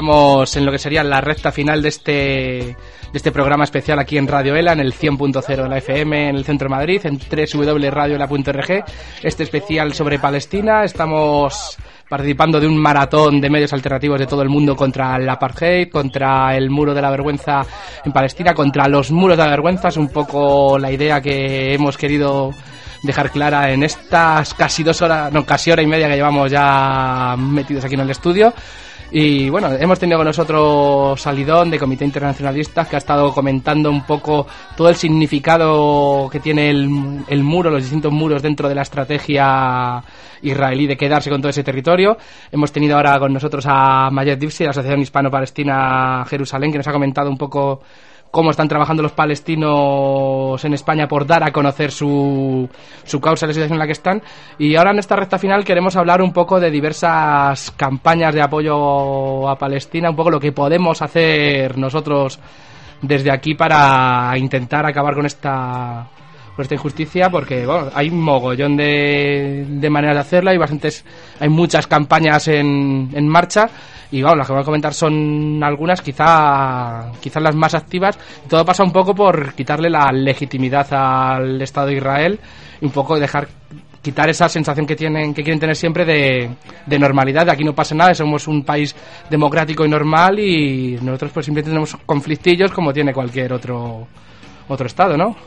estamos en lo que sería la recta final de este, de este programa especial aquí en Radio ELA, en el cien punto cero de la F M en el centro de Madrid, en doble u doble u doble u punto radio ela punto org. Este especial sobre Palestina. Estamos participando de un maratón de medios alternativos de todo el mundo contra el apartheid, contra el muro de la vergüenza en Palestina, contra los muros de la vergüenza. Es un poco la idea que hemos querido dejar clara en estas casi dos horas, no, casi hora y media que llevamos ya metidos aquí en el estudio. Y bueno, hemos tenido con nosotros a Lidón de Comité Internacionalistas, que ha estado comentando un poco todo el significado que tiene el, el muro, los distintos muros dentro de la estrategia israelí de quedarse con todo ese territorio. Hemos tenido ahora con nosotros a Mayet Dipsi, de la Asociación Hispano-Palestina Jerusalén, que nos ha comentado un poco cómo están trabajando los palestinos en España por dar a conocer su, su causa, la situación en la que están. Y ahora en esta recta final queremos hablar un poco de diversas campañas de apoyo a Palestina, un poco lo que podemos hacer nosotros desde aquí para intentar acabar con esta, con esta injusticia, porque bueno, hay un mogollón de, de maneras de hacerla y bastantes, hay muchas campañas en, en marcha. Y bueno, las que voy a comentar son algunas, quizá quizás las más activas. Todo pasa un poco por quitarle la legitimidad al Estado de Israel y un poco dejar quitar esa sensación que tienen que quieren tener siempre de, de normalidad, de aquí no pasa nada, somos un país democrático y normal y nosotros pues simplemente tenemos conflictillos como tiene cualquier otro otro Estado, ¿no?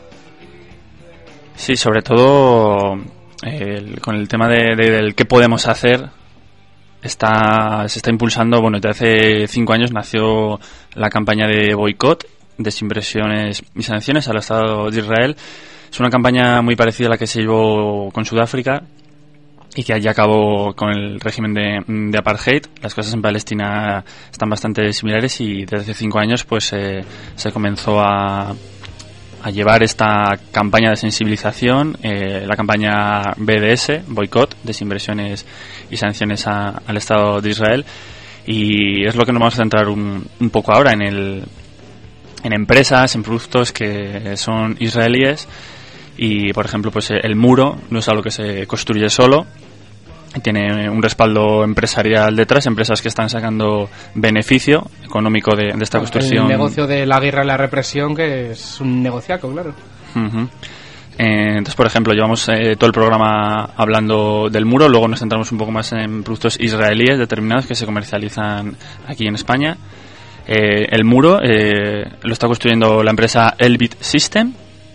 Sí, sobre todo el, con el tema de, de, del qué podemos hacer. Está, se está impulsando, bueno, desde hace cinco años nació la campaña de boicot, desinversiones y sanciones al Estado de Israel. Es una campaña muy parecida a la que se llevó con Sudáfrica y que allí acabó con el régimen de, de apartheid. Las cosas en Palestina están bastante similares y desde hace cinco años pues eh, se comenzó a a llevar esta campaña de sensibilización, eh, la campaña B D S, boicot, desinversiones y sanciones a, al Estado de Israel, y es lo que nos vamos a centrar un, un poco ahora en el en empresas, en productos que son israelíes y, por ejemplo, pues el muro no es algo que se construye solo. Tiene un respaldo empresarial detrás, empresas que están sacando beneficio económico de, de esta bueno, construcción. El negocio de la guerra y la represión, que es un negociaco, claro. Uh-huh. Eh, entonces, por ejemplo, llevamos eh, todo el programa hablando del muro, luego nos centramos un poco más en productos israelíes determinados que se comercializan aquí en España. Eh, el muro eh, lo está construyendo la empresa Elbit System,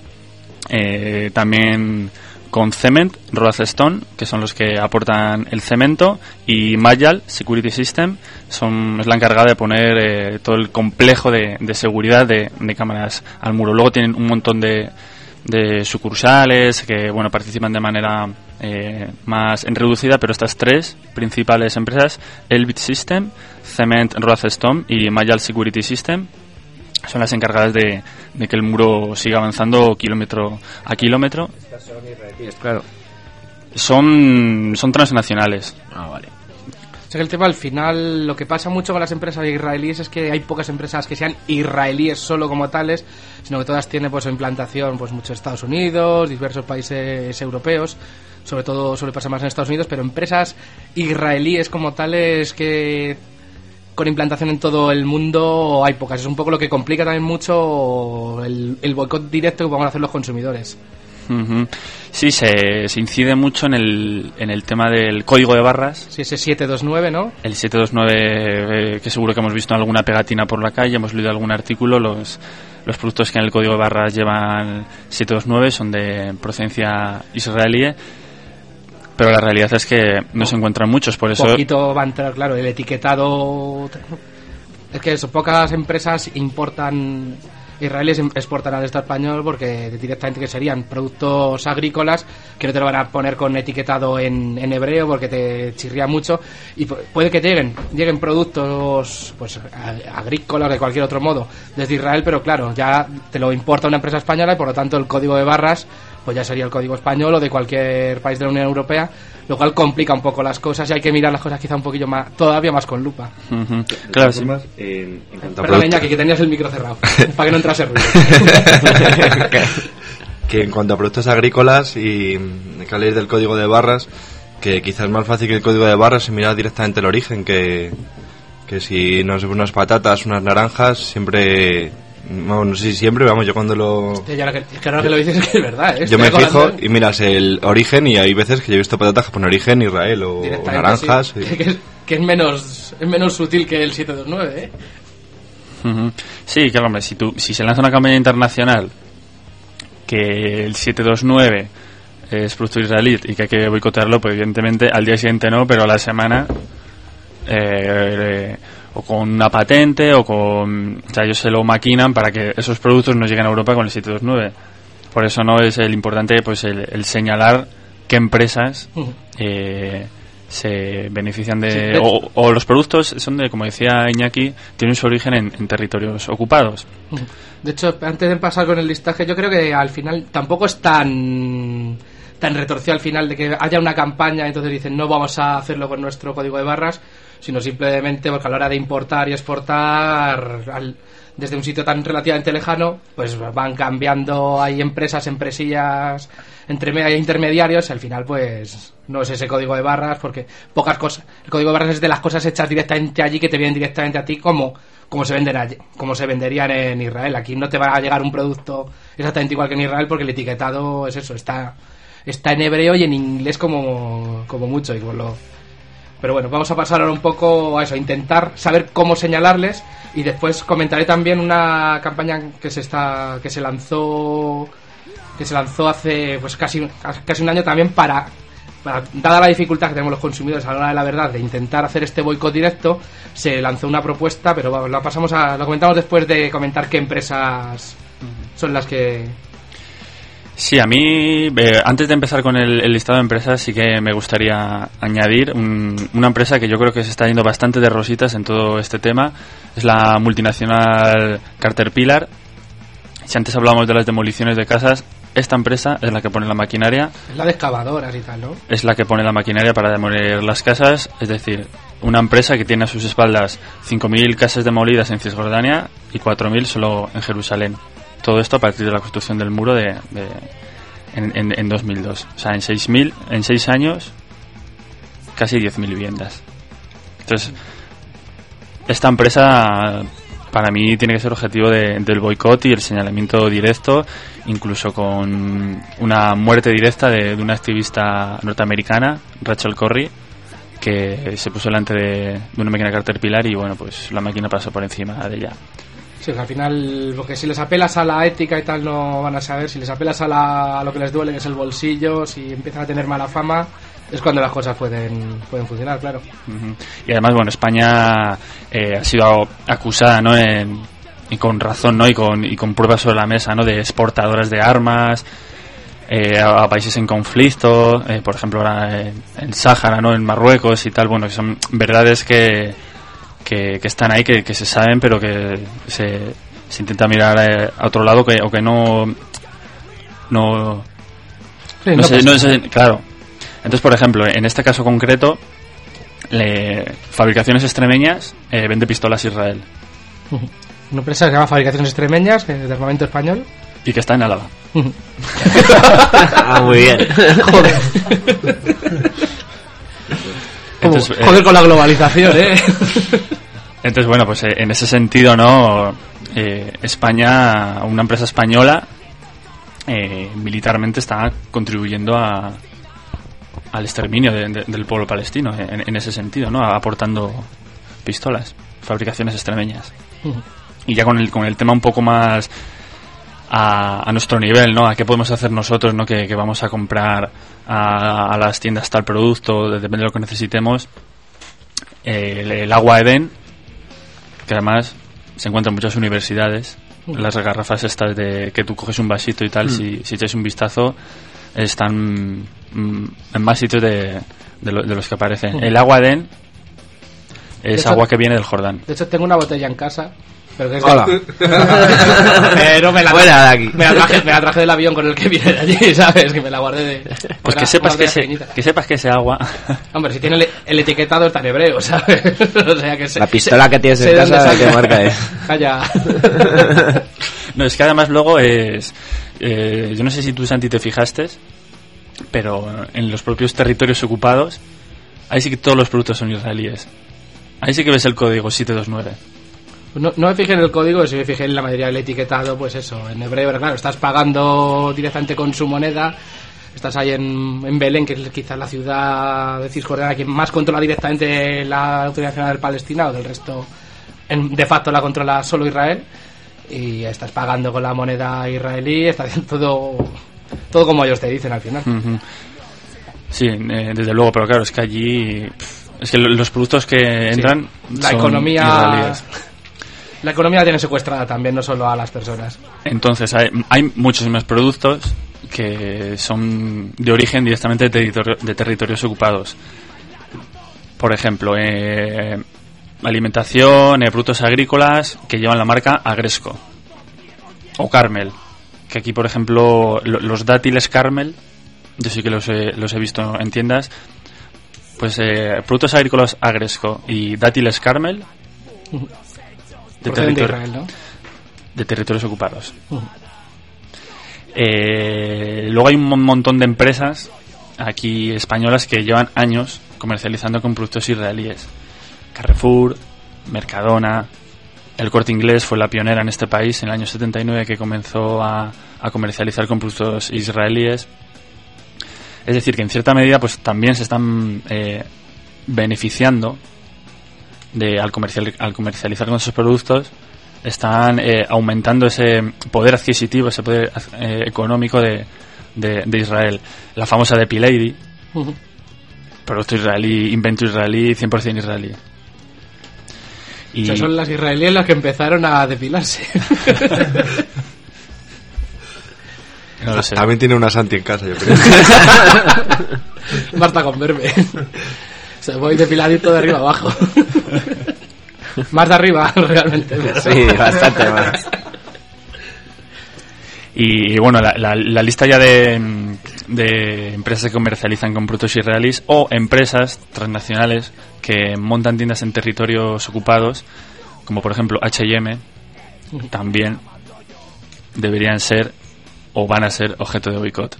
eh, también con Cement, Road Stone, que son los que aportan el cemento, y Mayal Security System son, es la encargada de poner eh, todo el complejo de, de seguridad de, de cámaras al muro. Luego tienen un montón de, de sucursales que bueno participan de manera eh, más reducida, pero estas tres principales empresas, Elbit System, Cement, Road Stone y Mayal Security System, son las encargadas de, de que el muro siga avanzando kilómetro a kilómetro. Estas son israelíes, claro. Son, son transnacionales. Ah, vale. O sea que el tema al final, lo que pasa mucho con las empresas israelíes es que hay pocas empresas que sean israelíes solo como tales, sino que todas tienen pues implantación pues muchos Estados Unidos, diversos países europeos, sobre todo suele pasar más en Estados Unidos, pero empresas israelíes como tales que con implantación en todo el mundo hay pocas. Es un poco lo que complica también mucho el, el boicot directo que van a hacer los consumidores. Uh-huh. Sí, se, se incide mucho en el, en el tema del código de barras. Sí, ese siete dos nueve, ¿no? El siete dos nueve, eh, que seguro que hemos visto en alguna pegatina por la calle, hemos leído algún artículo. Los, los productos que en el código de barras llevan siete dos nueve son de procedencia israelí, pero la realidad es que no se encuentran muchos, por eso... Poquito va a entrar, claro, el etiquetado... Es que eso, pocas empresas importan... Israelíes exportan al Estado español porque directamente que serían productos agrícolas que no te lo van a poner con etiquetado en, en hebreo porque te chirría mucho, y puede que lleguen lleguen productos pues agrícolas de cualquier otro modo desde Israel, pero claro, ya te lo importa una empresa española y por lo tanto el código de barras pues ya sería el código español o de cualquier país de la Unión Europea, lo cual complica un poco las cosas y hay que mirar las cosas quizá un poquillo más, todavía más con lupa. Uh-huh. Claro, sí. En, en cuanto a Perdón, Iñaki, que tenías el micro cerrado para que no entrase ruido. Que en cuanto a productos agrícolas y que habléis del código de barras, que quizás es más fácil que el código de barras es mirar directamente el origen que, Que si no sé, unas patatas, unas naranjas, siempre... Vamos, no sé si siempre, vamos, yo cuando lo... Es que, es que ahora que lo dices es que es verdad, ¿eh? Yo me fijo y miras el origen y hay veces que yo he visto patatas que pone origen Israel o, o naranjas. Sí. Y... Que, es, que es menos es menos sutil que el siete dos nueve, ¿eh? Uh-huh. Sí, claro, hombre, si, tú, si se lanza una campaña internacional que el siete dos nueve es producto israelí y que hay que boicotearlo, pues evidentemente al día siguiente no, pero a la semana... Eh, eh, o con una patente o con, o sea, ellos se lo maquinan para que esos productos no lleguen a Europa con el siete dos nueve. Por eso no es el importante, pues el, el señalar qué empresas eh, se benefician de, sí, o, o los productos son de, como decía Iñaki, tienen su origen en, en territorios ocupados. De hecho, antes de pasar con el listaje, yo creo que al final tampoco es tan tan retorcido al final de que haya una campaña y entonces dicen no vamos a hacerlo con nuestro código de barras, sino simplemente porque a la hora de importar y exportar al, desde un sitio tan relativamente lejano, pues van cambiando, hay empresas, empresillas, entre intermediarios, y al final pues no es ese código de barras, porque pocas cosas, el código de barras es de las cosas hechas directamente allí que te vienen directamente a ti como, como se venden allí, como se venderían en Israel. Aquí no te va a llegar un producto exactamente igual que en Israel porque el etiquetado es eso, está está en hebreo y en inglés como, como mucho, y con lo... Pero bueno, vamos a pasar ahora un poco a eso, a intentar saber cómo señalarles, y después comentaré también una campaña que se está que se lanzó que se lanzó hace pues casi casi un año también para, para dada la dificultad que tenemos los consumidores a la hora de la verdad de intentar hacer este boicot directo, se lanzó una propuesta, pero vamos, la pasamos a lo comentamos después de comentar qué empresas son las que... Sí, a mí, eh, antes de empezar con el, el listado de empresas, sí que me gustaría añadir un, una empresa que yo creo que se está yendo bastante de rositas en todo este tema. Es la multinacional Caterpillar. Si antes hablábamos de las demoliciones de casas, esta empresa es la que pone la maquinaria. Es la de excavadoras y tal, ¿no? Es la que pone la maquinaria para demoler las casas. Es decir, una empresa que tiene a sus espaldas cinco mil casas demolidas en Cisjordania y cuatro mil solo en Jerusalén. Todo esto a partir de la construcción del muro de, de en, en, en dos mil dos. O sea, en seis mil, en seis años, casi diez mil viviendas. Entonces, esta empresa para mí tiene que ser objetivo de, del boicot y el señalamiento directo, incluso con una muerte directa de, de una activista norteamericana, Rachel Corrie, que se puso delante de, de una máquina Caterpillar y bueno, pues la máquina pasó por encima de ella. Sí, al final, porque si les apelas a la ética y tal no van a saber, si les apelas a, la, a lo que les duele, que es el bolsillo, si empiezan a tener mala fama, es cuando las cosas pueden pueden funcionar, claro. Uh-huh. Y además, bueno, España eh, ha sido acusada, ¿no? En, y con razón, ¿no? Y con, y con pruebas sobre la mesa, ¿no? De exportadoras de armas eh, a, a países en conflicto, eh, por ejemplo, ahora en, en Sáhara, ¿no? En Marruecos y tal. Bueno, que son verdades que Que, que están ahí, que, que se saben, pero que se, se intenta mirar eh, a otro lado, que, o que no no sí, no, no, sé, no sé, claro. Entonces, por ejemplo, en este caso concreto, le, Fabricaciones Extremeñas eh, vende pistolas a Israel. Una empresa que se llama Fabricaciones Extremeñas, que es de armamento español, y que está en Álava. Ah, muy bien. Joder. Entonces, joder, eh, con la globalización, ¿eh? Entonces, bueno, pues eh, en ese sentido, ¿no? Eh, España, una empresa española, eh, militarmente está contribuyendo a, al exterminio de, de, del pueblo palestino, en, en ese sentido, ¿no? Aportando pistolas, Fabricaciones Extremeñas. Uh-huh. Y ya con el, con el tema un poco más a, a nuestro nivel, ¿no? A qué podemos hacer nosotros, ¿no? Que, que vamos a comprar a, a las tiendas tal producto, depende de lo que necesitemos. Eh, el, el agua Edén, que además se encuentra en muchas universidades, uh-huh. Las garrafas estas de que tú coges un vasito y tal, uh-huh. si, si echáis un vistazo, están mm, en más sitios de, de, lo, de los que aparecen. Uh-huh. El agua Edén es hecho, agua que viene del Jordán. De hecho, tengo una botella en casa. Pero que es Hola. De... Pero me la, Fuera de aquí. Me la, traje, me la traje del avión con el que viene de allí, ¿sabes? Que me la guardé de... Pues que sepas que, se, que sepas que ese agua... Hombre, si tiene el, el etiquetado está en hebreo, ¿sabes? O sea que se, la pistola se, que tienes en casa, ¿de qué marca es? Calla. No, es que además luego es... Eh, yo no sé si tú, Santi, te fijaste, pero en los propios territorios ocupados, ahí sí que todos los productos son israelíes. Ahí sí que ves el código siete dos nueve. No, no me fijé en el código, si me fijé en la mayoría del etiquetado, pues eso, en hebreo, pero claro, estás pagando directamente con su moneda, estás ahí en, en Belén, que es quizás la ciudad de Cisjordania que más controla directamente la Autoridad Nacional Palestina, o del resto, en, de facto la controla solo Israel, y estás pagando con la moneda israelí, está haciendo todo, todo como ellos te dicen al final. Uh-huh. Sí, eh, desde luego, pero claro, es que allí, es que los productos que entran sí, la son economía israelíes. La economía la tiene secuestrada también, no solo a las personas. Entonces hay, hay muchos más productos que son de origen directamente de, territorio, de territorios ocupados. Por ejemplo, eh, alimentación, eh, productos agrícolas que llevan la marca Agresco o Carmel, que aquí, por ejemplo, lo, los dátiles Carmel, yo sí que los he, los he visto en tiendas, pues eh, productos agrícolas Agresco y dátiles Carmel de, territorio, de, Israel, ¿no? de territorios ocupados. Uh-huh. Eh, luego hay un montón de empresas aquí españolas que llevan años comercializando con productos israelíes. Carrefour, Mercadona, El Corte Inglés fue la pionera en este país en el año setenta y nueve que comenzó a, a comercializar con productos israelíes. Es decir, que en cierta medida pues también se están eh, beneficiando de al, comercial, al comercializar con esos productos, están eh, aumentando ese poder adquisitivo, ese poder eh, económico de, de, de Israel. La famosa Depilady, uh-huh. producto israelí, invento israelí, cien por ciento israelí. Y... O sea, son las israelíes las que empezaron a depilarse. No lo sé. También tiene una Santi en casa, yo creo. Basta con verme. O sea, voy depiladito de arriba abajo. Más de arriba, realmente. Sí, bastante más. Y bueno, la, la, la lista ya de, de empresas que comercializan con productos israelíes o empresas transnacionales que montan tiendas en territorios ocupados, como por ejemplo H y M, también deberían ser o van a ser objeto de boicot.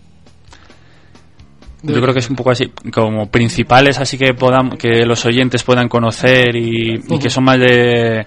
Yo creo que es un poco así, como principales, así que podamos, que los oyentes puedan conocer y, y que son más de,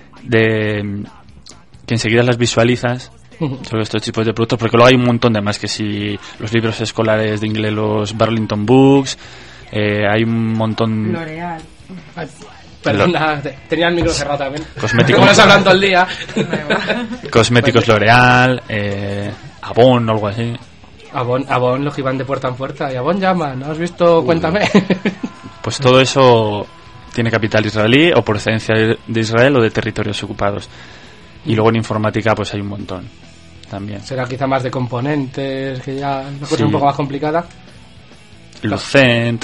de que enseguida las visualizas sobre estos tipos de productos, porque luego hay un montón de más, que si los libros escolares de inglés, los Burlington Books, eh, hay un montón. L'Oreal. Ay, perdona, tenía el micro cerrado también. Cosméticos. ¿Cómo estás hablando el día? Cosméticos L'Oreal, eh, Avon o algo así. Avon, Avon, los que iban de puerta en puerta. Y Avon llama, ¿no has visto? Uy. Cuéntame. Pues todo eso tiene capital israelí o procedencia de Israel o de territorios ocupados. Y luego en informática pues hay un montón también. Será quizá más de componentes, que ya la cosa sí. es un poco más complicada. Lucent.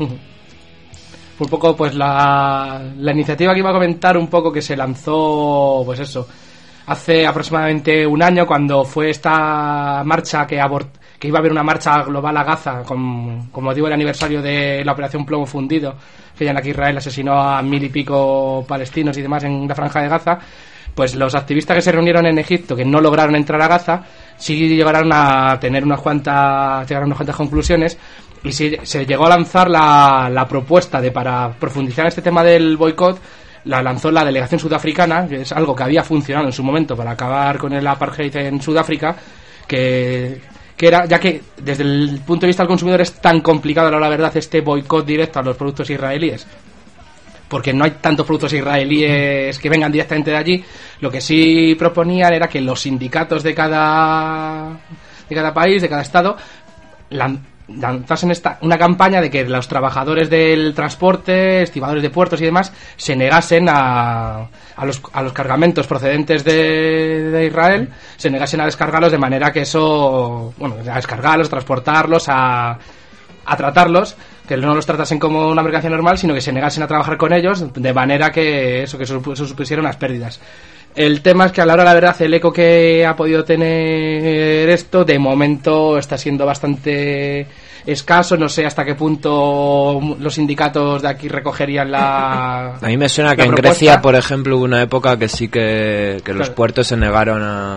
Un poco pues la, la iniciativa que iba a comentar un poco que se lanzó, pues eso, hace aproximadamente un año, cuando fue esta marcha que abortó, que iba a haber una marcha global a Gaza con, con motivo del aniversario de la operación Plomo Fundido, que ya en la que Israel asesinó a mil y pico palestinos y demás en la franja de Gaza. Pues los activistas que se reunieron en Egipto, que no lograron entrar a Gaza, sí llegaron a tener unas cuantas, llegaron a unas cuantas conclusiones, y sí, se llegó a lanzar la, la propuesta de, para profundizar en este tema del boicot, la lanzó la delegación sudafricana, que es algo que había funcionado en su momento para acabar con el apartheid en Sudáfrica, que, que era, ya que desde el punto de vista del consumidor es tan complicado, la verdad, este boicot directo a los productos israelíes, porque no hay tantos productos israelíes que vengan directamente de allí. Lo que sí proponían era que los sindicatos de cada de cada país, de cada estado, lanzasen esta, una campaña de que los trabajadores del transporte, estibadores de puertos y demás, se negasen a, a, los, a los cargamentos procedentes de, de Israel, se negasen a descargarlos, de manera que eso, bueno, a descargarlos, transportarlos, a, a tratarlos, que no los tratasen como una mercancía normal, sino que se negasen a trabajar con ellos, de manera que eso, que eso supusieron unas pérdidas. El tema es que a la hora de la verdad el eco que ha podido tener esto de momento está siendo bastante escaso. No sé hasta qué punto los sindicatos de aquí recogerían la A mí me suena que en propuesta. Grecia, por ejemplo, hubo una época que sí que, que los claro. puertos se negaron a,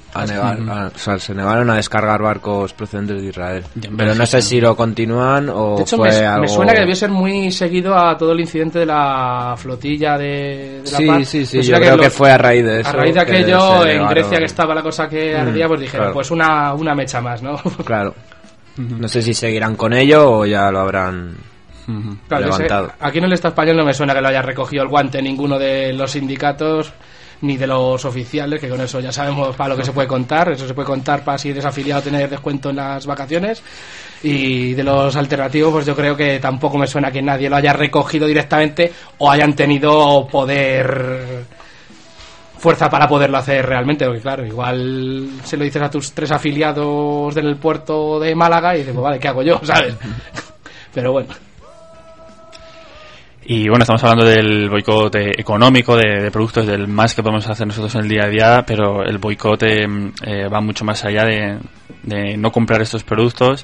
A negar, a, o sea, se negaron a descargar barcos procedentes de Israel. Ya, Pero no sé si lo continúan o de hecho, fue me, algo... me suena que debió ser muy seguido a todo el incidente de la flotilla de, de la sí, Paz. Sí, sí, me yo creo que, lo, que fue a raíz de eso. A raíz de aquello, en Grecia, que estaba la cosa que ardía, pues dijeron, claro. pues una, una mecha más, ¿no? Claro. No sé si seguirán con ello o ya lo habrán claro, levantado. Sé, aquí en el Estado español no me suena que lo haya recogido el guante ninguno de los sindicatos ni de los oficiales, que con eso ya sabemos para lo que se puede contar. Eso se puede contar para si eres afiliado tener descuento en las vacaciones. Y de los alternativos, pues yo creo que tampoco me suena que nadie lo haya recogido directamente o hayan tenido poder, fuerza para poderlo hacer realmente, porque claro, igual se lo dices a tus tres afiliados del puerto de Málaga y dices, pues vale, ¿qué hago yo? ¿Sabes? Pero bueno. Y bueno, estamos hablando del boicot económico, de, de productos, del más que podemos hacer nosotros en el día a día, pero el boicot eh, eh, va mucho más allá de, de no comprar estos productos.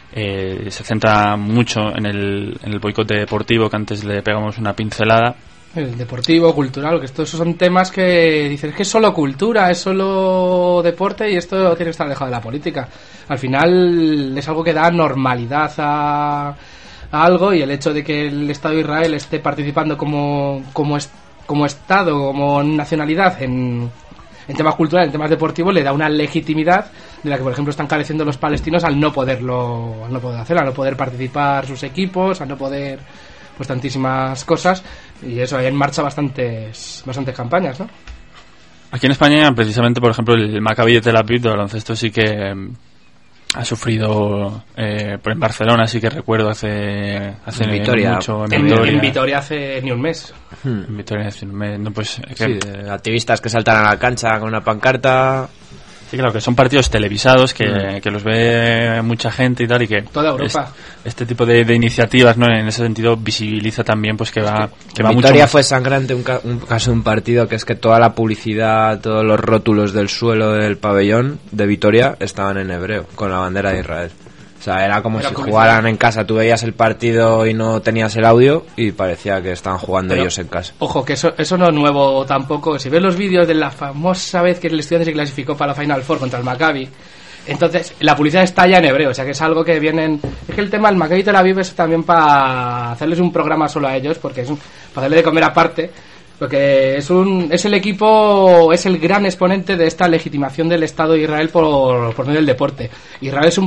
Eh, se centra mucho en el, en el boicot deportivo, que antes le pegamos una pincelada. El deportivo, cultural, que estos son temas que dicen es que es solo cultura, es solo deporte y esto tiene que estar alejado de la política. Al final es algo que da normalidad a, a algo, y el hecho de que el Estado de Israel esté participando como, como, es, como Estado, como nacionalidad en, en temas culturales, en temas deportivos, le da una legitimidad de la que, por ejemplo, están careciendo los palestinos al no poderlo, al no poder hacerlo, al no poder participar sus equipos, al no poder, pues tantísimas cosas, y eso, hay en marcha bastantes bastantes campañas, ¿no? Aquí en España, precisamente, por ejemplo, el Maccabi de Tel Aviv de baloncesto sí que ha sufrido, eh, en Barcelona sí que recuerdo hace hace en Vitoria. mucho en, En, Vitoria. en Vitoria hace ni un mes. Hmm. En Vitoria hace un mes, no, pues sí, que... activistas que saltan a la cancha con una pancarta. Sí, claro, que son partidos televisados que, mm. que los ve mucha gente y tal, y que toda Europa. Es, este tipo de, de iniciativas, ¿no? En ese sentido visibiliza también pues que va que va mucho Vitoria más. Fue sangrante un, ca- un caso de un partido que es que toda la publicidad, todos los rótulos del suelo del pabellón de Vitoria estaban en hebreo con la bandera de Israel. O sea, era como era si jugaran en casa. Tú veías el partido y no tenías el audio y parecía que estaban jugando Pero, ellos en casa. Ojo, que eso eso no es nuevo tampoco. Si ves los vídeos de la famosa vez que el Estudiantes se clasificó para la Final Four contra el Maccabi, entonces la publicidad está ya en hebreo. O sea, que es algo que vienen... Es que el tema del Maccabi Tel Aviv es también para hacerles un programa solo a ellos, porque es un, para darle de comer aparte. Porque es un es el equipo, es el gran exponente de esta legitimación del Estado de Israel por, por medio del deporte. Israel es un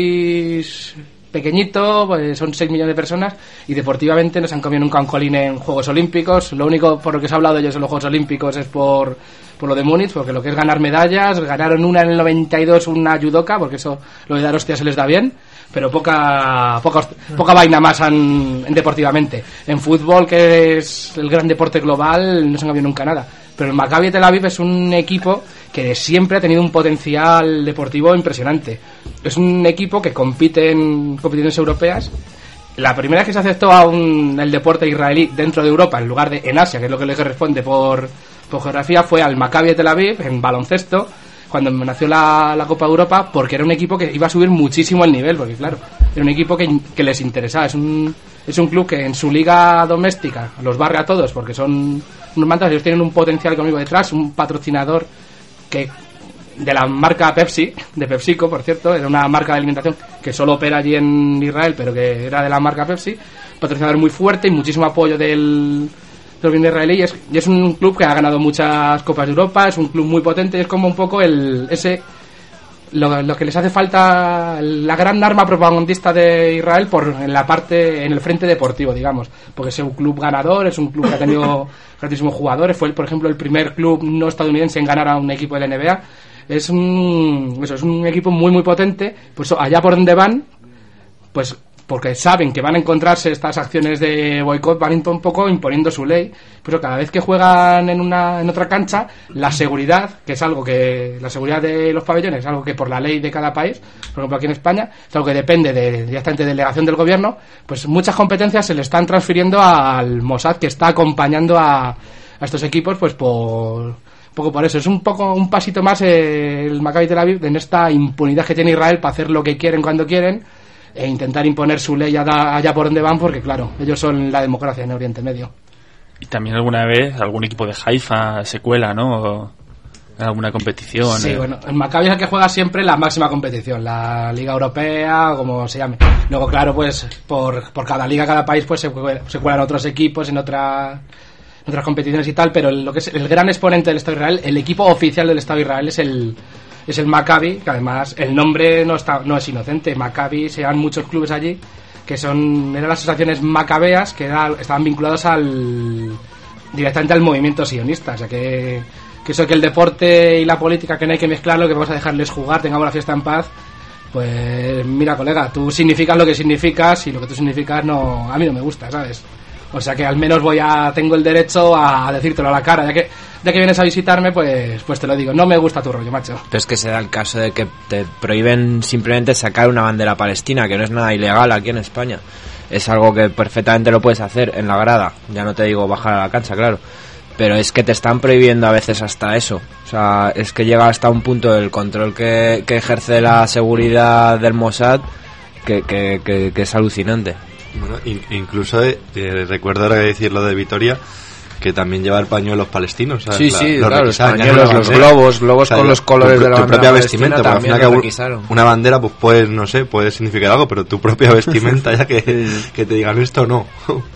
país pequeñito, pues son seis millones de personas, y deportivamente no se han comido nunca un colín en Juegos Olímpicos. Lo único por lo que se ha hablado de ellos en los Juegos Olímpicos es por, por lo de Múnich, porque lo que es ganar medallas, ganaron una en el noventa y dos, una judoka, porque eso, lo de dar hostias se les da bien, pero poca poca, poca vaina más en, en deportivamente. En fútbol, que es el gran deporte global, no se han comido nunca nada. Pero el Maccabi Tel Aviv es un equipo que siempre ha tenido un potencial deportivo impresionante. Es un equipo que compite en competiciones europeas. La primera vez que se aceptó a un, el deporte israelí dentro de Europa, en lugar de en Asia, que es lo que le corresponde por, por geografía, fue al Maccabi Tel Aviv en baloncesto, cuando nació la, la Copa de Europa, porque era un equipo que iba a subir muchísimo el nivel, porque claro, era un equipo que, que les interesaba. Es un, es un club que en su liga doméstica los barre a todos, porque son unos mantas, ellos tienen un potencial económico detrás, un patrocinador que de la marca Pepsi, de PepsiCo, por cierto, era una marca de alimentación que solo opera allí en Israel, pero que era de la marca Pepsi, patrocinador muy fuerte y muchísimo apoyo del del gobierno israelí, y es, y es un club que ha ganado muchas Copas de Europa, es un club muy potente, es como un poco el ese lo, lo que les hace falta, la gran arma propagandista de Israel por en la parte, en el frente deportivo, digamos, porque es un club ganador, es un club que ha tenido grandísimos jugadores, fue por ejemplo el primer club no estadounidense en ganar a un equipo de la N B A. Es un eso es un equipo muy muy potente, pues allá por donde van, pues porque saben que van a encontrarse estas acciones de boicot, van un poco imponiendo su ley, pero cada vez que juegan en una en otra cancha, la seguridad, que es algo que la seguridad de los pabellones es algo que por la ley de cada país, por ejemplo aquí en España, es algo que depende de directamente de delegación del gobierno, pues muchas competencias se le están transfiriendo al Mossad, que está acompañando a, a estos equipos, pues por un poco por eso. Es un poco un pasito más eh, el Maccabi Tel Aviv en esta impunidad que tiene Israel para hacer lo que quieren cuando quieren e intentar imponer su ley allá, allá por donde van, porque claro, ellos son la democracia en Oriente Medio. Y también alguna vez algún equipo de Haifa se cuela, ¿no? alguna competición. Sí, eh. bueno, el Maccabi es el que juega siempre la máxima competición, la Liga Europea, o como se llame. Luego, claro, pues por, por cada liga, cada país, pues se, se cuelan otros equipos en otra, otras competiciones y tal, pero lo que es el gran exponente del Estado de Israel, el equipo oficial del Estado de Israel es el es el Maccabi, que además el nombre no está no es inocente. Maccabi, se llaman muchos clubes allí que son eran las asociaciones macabeas que era, estaban vinculados al directamente al movimiento sionista, o sea que que eso que el deporte y la política que no hay que mezclarlo, que vamos a dejarles jugar, tengamos la fiesta en paz. Pues mira, colega, tú significas lo que significas y lo que tú significas no, a mí no me gusta, ¿sabes? O sea que al menos voy a tengo el derecho a decírtelo a la cara, ya que ya que vienes a visitarme, pues pues te lo digo, no me gusta tu rollo, macho. Pero es que se da el caso de que te prohíben simplemente sacar una bandera palestina, que no es nada ilegal aquí en España. Es algo que perfectamente lo puedes hacer en la grada, ya no te digo bajar a la cancha, claro. Pero es que te están prohibiendo a veces hasta eso. O sea, es que llega hasta un punto del control que, que ejerce la seguridad del Mossad que, que, que, que es alucinante. Bueno, in, incluso eh, eh, recuerdo ahora decir lo de Vitoria, que también lleva el pañuelos palestinos. ¿Sabes? Sí, la, sí, los claro, los requisaban, pañuelos, los globos, globos o sea, con los colores tu, de la tu bandera propia vestimenta, porque al también final lo que requisaron. una bandera pues puede, no sé, puede significar algo, pero tu propia vestimenta ya que, que te digan esto no.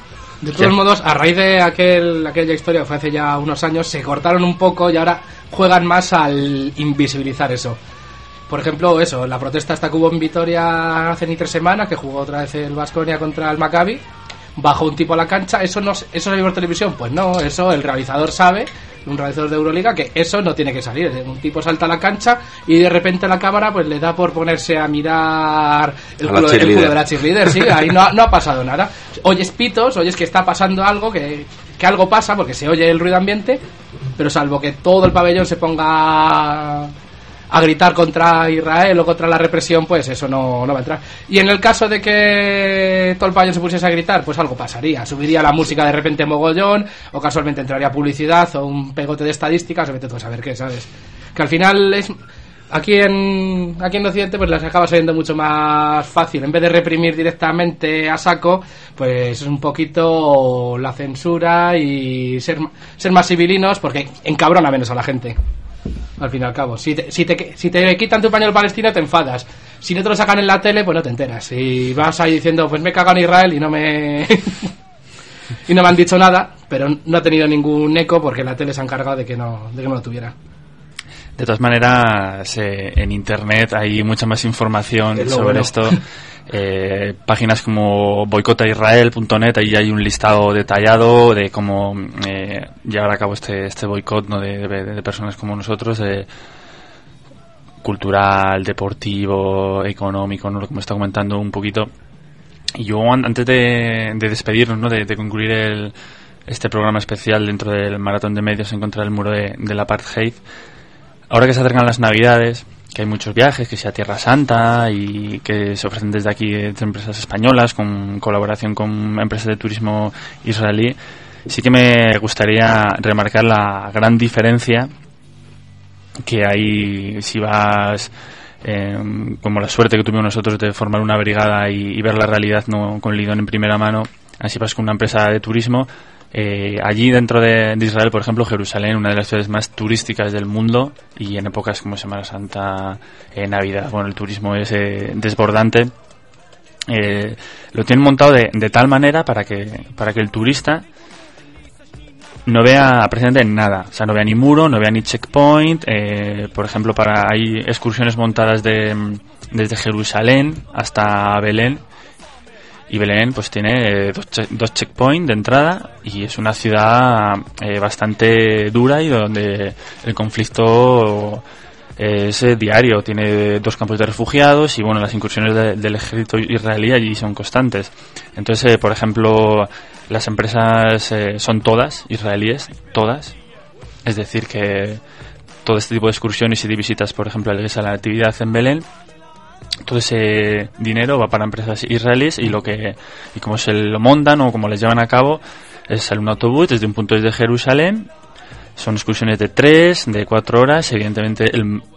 De todos modos, a raíz de aquel, aquella historia que fue hace ya unos años, se cortaron un poco y ahora juegan más al invisibilizar eso. Por ejemplo, eso, la protesta esta que hubo en Vitoria hace ni tres semanas, que jugó otra vez el Baskonia contra el Maccabi, bajó un tipo a la cancha, ¿eso no, eso salió por televisión? Pues no, eso el realizador sabe, un realizador de Euroliga, que eso no tiene que salir. Un tipo salta a la cancha y de repente la cámara pues le da por ponerse a mirar el culo, el culo de la cheerleader, sí, ahí no, no ha pasado nada. Oyes pitos, oyes que está pasando algo, que, que algo pasa porque se oye el ruido ambiente, pero salvo que todo el pabellón se ponga a gritar contra Israel o contra la represión, pues eso no, no va a entrar. Y en el caso de que todo el pabellón se pusiese a gritar, pues algo pasaría. Subiría la música de repente mogollón, o casualmente entraría publicidad o un pegote de estadísticas, o vete tú a saber qué, ¿sabes? Que al final es... Aquí en aquí en Occidente pues les acaba saliendo mucho más fácil. En vez de reprimir directamente a saco, pues es un poquito la censura y ser, ser más civilinos, porque encabrona menos a la gente. Al fin y al cabo, si te, si te si te quitan tu pañuelo palestino te enfadas, si no te lo sacan en la tele pues no te enteras y vas ahí diciendo pues me he cagado en Israel y no me y no me han dicho nada, pero no ha tenido ningún eco porque la tele se ha encargado de que no de que no lo tuviera. De todas maneras, eh, en internet hay mucha más información sobre bueno. esto. Eh, páginas como boicota israel punto net, ahí hay un listado detallado de cómo eh, llevar a cabo este este boicot, ¿no? de, de, de personas como nosotros, de cultural, deportivo, económico, ¿no? Lo que me está comentando un poquito. Y yo antes de, de despedirnos, ¿no? de, de concluir el, este programa especial dentro del maratón de medios en contra del muro de, del apartheid, ahora que se acercan las Navidades, que hay muchos viajes, que sea Tierra Santa y que se ofrecen desde aquí desde empresas españolas con colaboración con empresas de turismo israelí, sí que me gustaría remarcar la gran diferencia que hay si vas eh, como la suerte que tuvimos nosotros de formar una brigada y, y ver la realidad, no con Lidón en primera mano, así vas con una empresa de turismo. Eh, allí dentro de, de Israel, por ejemplo, Jerusalén, una de las ciudades más turísticas del mundo, y en épocas como Semana Santa, eh, Navidad, bueno, el turismo es eh, desbordante. Eh, lo tienen montado de, de tal manera para que para que el turista no vea prácticamente nada, o sea, no vea ni muro, no vea ni checkpoint. Eh, por ejemplo, para hay excursiones montadas de desde Jerusalén hasta Belén. Y Belén pues tiene eh, dos, che- dos checkpoints de entrada y es una ciudad eh, bastante dura y donde el conflicto es eh, diario. Tiene dos campos de refugiados y bueno, las incursiones de, del ejército israelí allí son constantes. Entonces, eh, por ejemplo, las empresas eh, son todas israelíes, todas. Es decir, que todo este tipo de excursiones y de visitas, por ejemplo, a la iglesia de la Natividad en Belén, todo ese dinero va para empresas israelíes y lo que y como se lo montan o como les llevan a cabo es salir un autobús desde un punto desde Jerusalén. Son excursiones de tres, de cuatro horas. Evidentemente el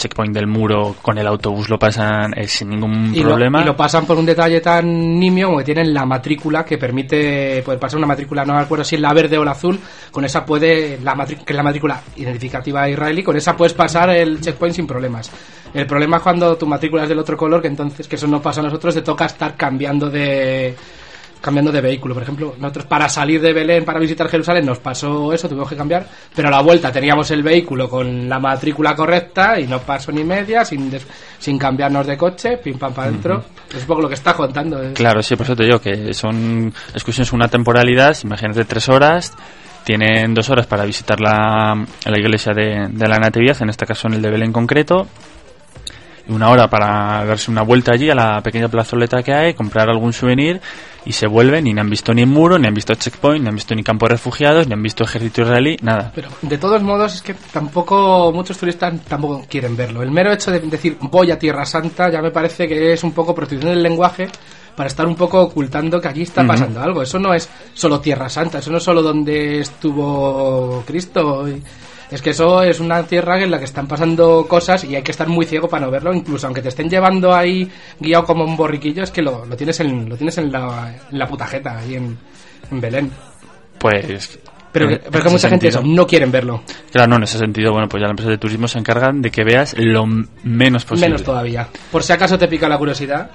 checkpoint del muro con el autobús lo pasan eh, sin ningún y problema. Lo, y lo pasan por un detalle tan nimio como que tienen la matrícula que permite poder pasar una matrícula, no me acuerdo si es la verde o la azul, con esa puede, la matrícula, que es la matrícula identificativa israelí, con esa puedes pasar el checkpoint sin problemas. El problema es cuando tu matrícula es del otro color, que entonces, que eso no pasa a nosotros, te toca estar cambiando de... cambiando de vehículo. Por ejemplo, nosotros para salir de Belén para visitar Jerusalén nos pasó eso, tuvimos que cambiar, pero a la vuelta teníamos el vehículo con la matrícula correcta y no pasó ni media, sin des- sin cambiarnos de coche, pim pam para adentro. Uh-huh. Es un poco lo que está contando. ¿eh? Claro, sí, por eso te digo que son excursiones una temporalidad, imagínate tres horas, tienen dos horas para visitar la, la iglesia de, de la Natividad, en este caso en el de Belén concreto, una hora para darse una vuelta allí a la pequeña plazoleta que hay, comprar algún souvenir y se vuelven y no han visto ni muro, ni han visto checkpoint, ni han visto ni campo de refugiados, ni han visto ejército israelí, nada. Pero de todos modos es que tampoco muchos turistas tampoco quieren verlo. El mero hecho de decir voy a Tierra Santa ya me parece que es un poco protección del lenguaje para estar un poco ocultando que allí está pasando uh-huh. algo. Eso no es solo Tierra Santa, eso no es solo donde estuvo Cristo. Y es que eso es una tierra en la que están pasando cosas y hay que estar muy ciego para no verlo, incluso aunque te estén llevando ahí guiado como un borriquillo, es que lo, lo tienes en lo tienes en la, en la puta jeta, ahí en, en Belén. Pues... Pero que, pero que mucha gente eso, no quieren verlo. Claro, no, en ese sentido, bueno, pues ya las empresas de turismo se encargan de que veas lo menos posible. Menos todavía. Por si acaso te pica la curiosidad.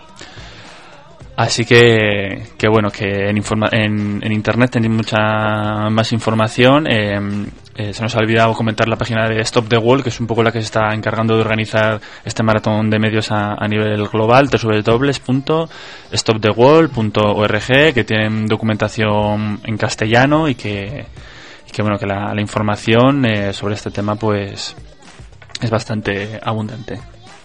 Así que, que bueno, que en, informa- en, en internet tenéis mucha más información. Eh, eh, se nos ha olvidado comentar la página de Stop the Wall, que es un poco la que se está encargando de organizar este maratón de medios a, a nivel global, doble u doble u doble u punto stop the wall punto org, que tienen documentación en castellano y que, y que bueno, que la, la información eh, sobre este tema pues es bastante abundante.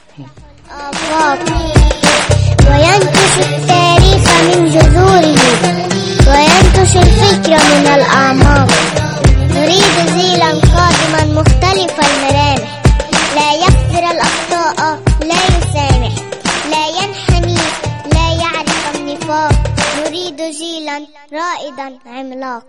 وينتش التاريخ من جذوره وينتش الفكر من الأعماق نريد جيلا قادما مختلف الملامح لا يغفر الأخطاء لا يسامح لا ينحني لا يعرف النفاق نريد جيلا رائدا عملاق.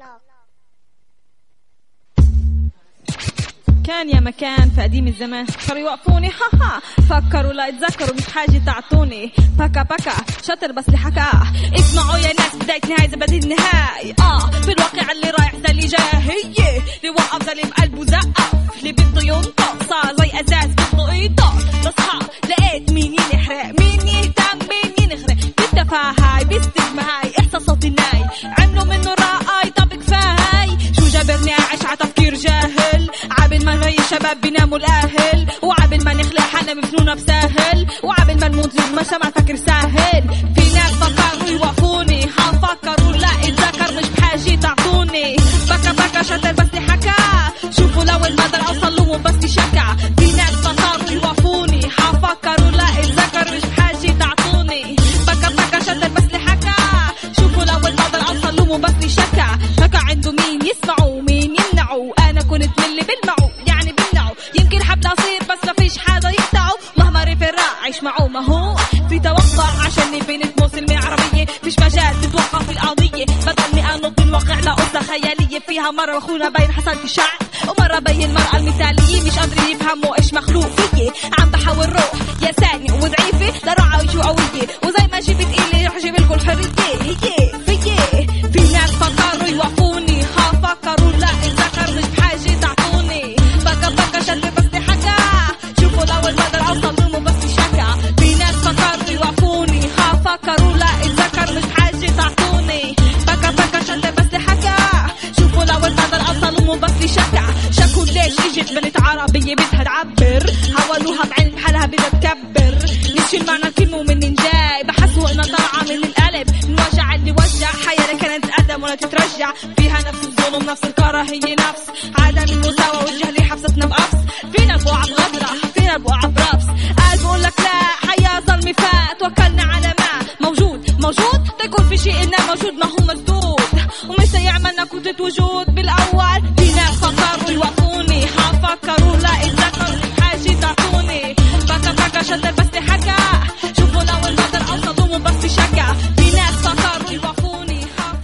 كان يا مكان في قديم الزمان فكروا يوقفوني ها ها فكروا لا يتذكروا مش حاجة تعطوني باكا باكا شاطر بس لحكا اسمعوا يا ناس بداية نهاية زبادي النهاية اه في الواقع اللي رايح ده اللي جاي هي اللي وقف ده اللي بقلبه زقف اللي بده ينطق صار زي ازاز بده يطق بصحى لقيت مين ينحرق مين يهتم مين ينغرق بالتفاهة باستجمة هاي احساسات الناي عملوا منه رأي طب كفاية شو جابرني اعيش ع تفكير جاهل عابل ما نري شباب بيناموا الاهل وعابل ما نخلق حالنا بفنونا بساهل وعابل ما نموت ما شمع فكر ساهل في ناس فكروا يوقفوني هفكروا لا اتذكر مش بحاجة تعطوني بكا بكا شاطر بس لحكا شوفوا لو المدر اوصل لهم بس شكا في ناس فكروا يوقفوني هفكروا لا اتذكر مش بحاجة تعطوني بكا بكا شاطر بس لحكا شوفوا لو المدر اوصل لهم بس شكا شكا عنده مين يسمعوا مين يمنعوا انا كنت من اللي بلمعوا يعني بمنعوا يمكن حب اصير بس ما فيش حدا يقطعوا مهما رفرع عيش معه ما هو في توقع عشان بنت مسلمة عربية فيش مجال تتوقف في القضية بدل ما انط الواقع لقصة خيالية فيها مرة اخونا باين حصل في شعب ومرة باين المرأة المثالية مش قادرين يفهموا ايش مخلوق فيي عم بحاول روح يا ثانية وضعيفة لرعة وجوعوية وزي ما جبت إلي رح جيب لكم الحرية هي فيي في ناس فكروا يوقفوني هفكروا لا اتذكر مش بحاجة تعطوني بكا بكا شد بس لحكا شوفوا لو المدر اوصل لهم بس شكا في ناس فكروا يوقفوني هفكروا لا اتذكر مش بحاجة تعطوني بكا بكا شد بس لحكا شوفوا لو المدر اوصل لهم بس شكا شكوا ليش اجت بنت عربية بدها تعبر حولوها بعين بحالها بدها تكبر نشيل معنى الكلمة ومنين جاي بحسوا انها طالعة من القلب الوجع اللي وجع حياة كانت تقدم ولا تترجع فيها نفس الظلم نفس الكراهية نفس عدم المساواة والجهل حبستنا بقفص فينا بوقع بغدرة فينا بوقع برفس قال بقول لك لا حياة ظلمي فات توكلنا على ما موجود موجود تكون في شيء إنه موجود ما هو مسدود ومش يعملنا كنت وجود بالأول في ناس فكروا يوقفوني هفكروا لا اتذكروا حاجة تعطوني بكا بكا شاطر بس لحكا شوفوا لو المدر أوصلهم بس شكا في ناس فكروا يوقفوني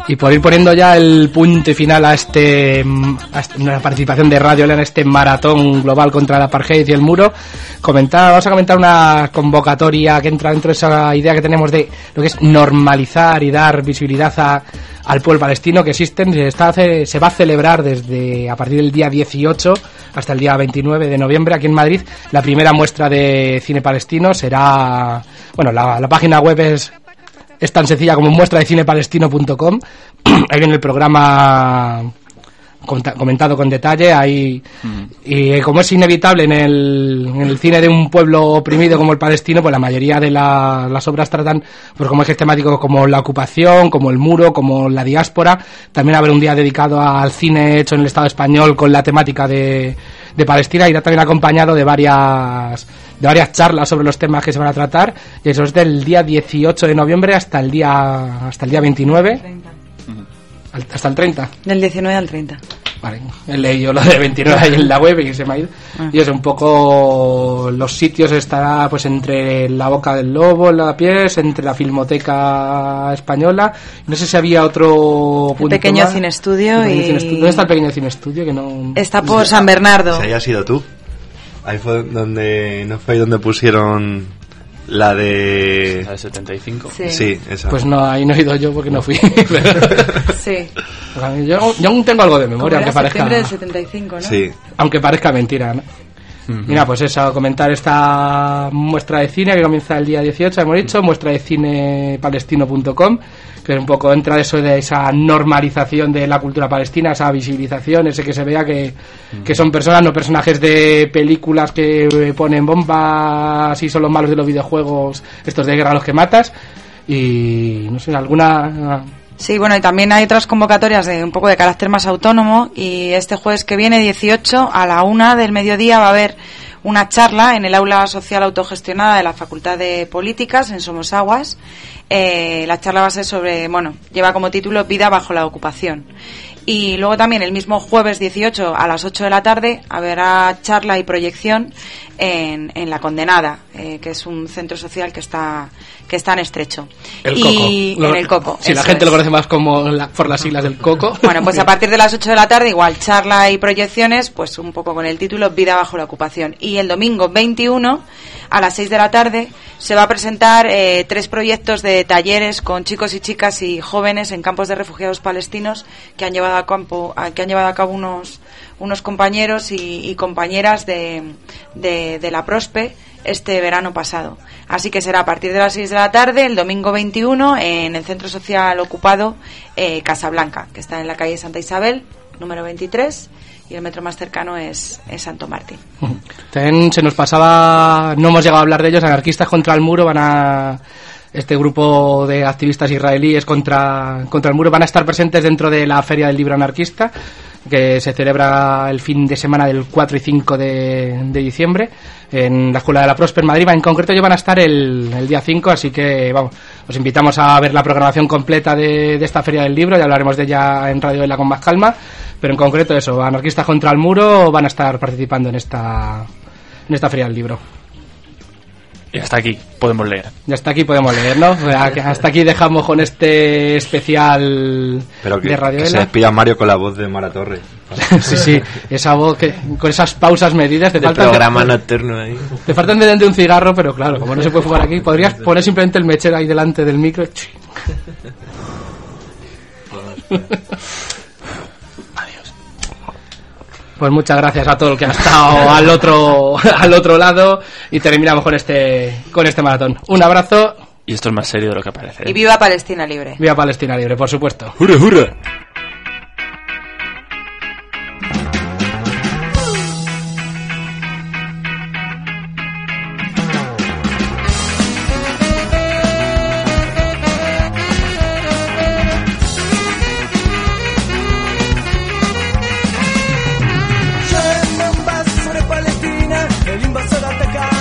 Y por ir poniendo ya el punto final a este a una participación de Radio L en este maratón global contra el apartheid y el muro, comentar, vamos a comentar una convocatoria que entra dentro de esa idea que tenemos de lo que es normalizar y dar visibilidad a, al pueblo palestino que existen. Se, está, se va a celebrar desde a partir del día dieciocho hasta el día veintinueve de noviembre aquí en Madrid la primera muestra de cine palestino. Será, bueno, la, la página web es Es tan sencilla como muestra de cine palestino punto com. Ahí viene el programa comentado con detalle. Ahí, mm. Y como es inevitable en el, en el cine de un pueblo oprimido como el palestino, pues la mayoría de la, las obras tratan pues como ejes temáticos como la ocupación, como el muro, como la diáspora. También habrá un día dedicado al cine hecho en el Estado español con la temática de, de Palestina. Irá también acompañado de varias... de varias charlas sobre los temas que se van a tratar, y eso es del día dieciocho de noviembre hasta el día hasta el día veintinueve. Hasta el treinta. Del diecinueve al treinta. Vale, he leído lo de veintinueve ahí en la web y se me ha ido. Ah. Y es un poco los sitios, estará pues entre la Boca del Lobo, la Pies, entre la Filmoteca Española. No sé si había otro punto el pequeño más. Cine Estudio. El y... Cine Estudio. ¿Dónde está el pequeño Cine Estudio? Que no... Está por San Bernardo. Si hayas sido tú. Ahí fue donde, ¿no fue ahí donde pusieron la de... La de setenta y cinco? Sí. Sí, esa. Pues no, ahí no he ido yo porque no fui. Pero... Sí. Yo, yo aún tengo algo de memoria, aunque parezca... septiembre del setenta y cinco, ¿no? Sí. Aunque parezca mentira, ¿no? Uh-huh. Mira, pues eso, comentar esta muestra de cine que comienza el día dieciocho, hemos dicho, muestra de cine palestino punto com, que un poco entra de eso de esa normalización de la cultura palestina, esa visibilización, ese que se vea que, uh-huh. que son personas, no personajes de películas que ponen bombas y son los malos de los videojuegos, estos de guerra a los que matas, y no sé, alguna... Sí, bueno, y también hay otras convocatorias de un poco de carácter más autónomo, y este jueves que viene, dieciocho, a la una del mediodía va a haber una charla en el aula social autogestionada de la Facultad de Políticas en Somosaguas. Eh, la charla va a ser sobre, bueno, lleva como título Vida bajo la ocupación. Y luego también el mismo jueves dieciocho a las ocho de la tarde habrá charla y proyección en, en La Condenada, eh, que es un centro social que está que está en Estrecho. El y Coco. En el Coco. Si la gente es. Lo conoce más como la, por las siglas del Coco. Bueno, pues a partir de las ocho de la tarde igual charla y proyecciones, pues un poco con el título Vida bajo la ocupación. Y el domingo veintiuno a las seis de la tarde se va a presentar eh, tres proyectos de talleres con chicos y chicas y jóvenes en campos de refugiados palestinos que han llevado a campo, que han llevado a cabo unos unos compañeros y, y compañeras de, de, de la Prospe este verano pasado. Así que será a partir de las seis de la tarde, el domingo veintiuno, en el Centro Social Ocupado eh, Casablanca, que está en la calle Santa Isabel, número veintitrés, y el metro más cercano es, es Santo Martín. También se nos pasaba, no hemos llegado a hablar de ellos, Anarquistas contra el Muro van a... Este grupo de activistas israelíes contra, contra el muro van a estar presentes dentro de la Feria del Libro Anarquista, que se celebra el fin de semana del cuatro y cinco de, de diciembre en la Escuela de la Prospe en Madrid. En concreto ellos van a estar el, el día cinco, así que vamos, os invitamos a ver la programación completa de, de esta Feria del Libro. Ya hablaremos de ella en Radio Ela con más calma, pero en concreto eso, Anarquistas contra el Muro van a estar participando en esta, en esta Feria del Libro. Y hasta aquí podemos leer. Y hasta aquí podemos leer, ¿no? Hasta aquí dejamos con este especial Pero que, de Radio que Ela. se despida Mario con la voz de Mara Torre. Sí, sí, esa voz que con esas pausas medidas te de faltan programa nocturno ahí. Te faltan delante un cigarro, pero claro, como no se puede fumar aquí, podrías poner simplemente el mechero ahí delante del micro. Pues muchas gracias a todo el que ha estado al otro al otro lado y terminamos con este con este maratón. Un abrazo. Y esto es más serio de lo que parece. Y viva Palestina Libre. Viva Palestina Libre, por supuesto. ¡Hurra, hurra! El invasor ataca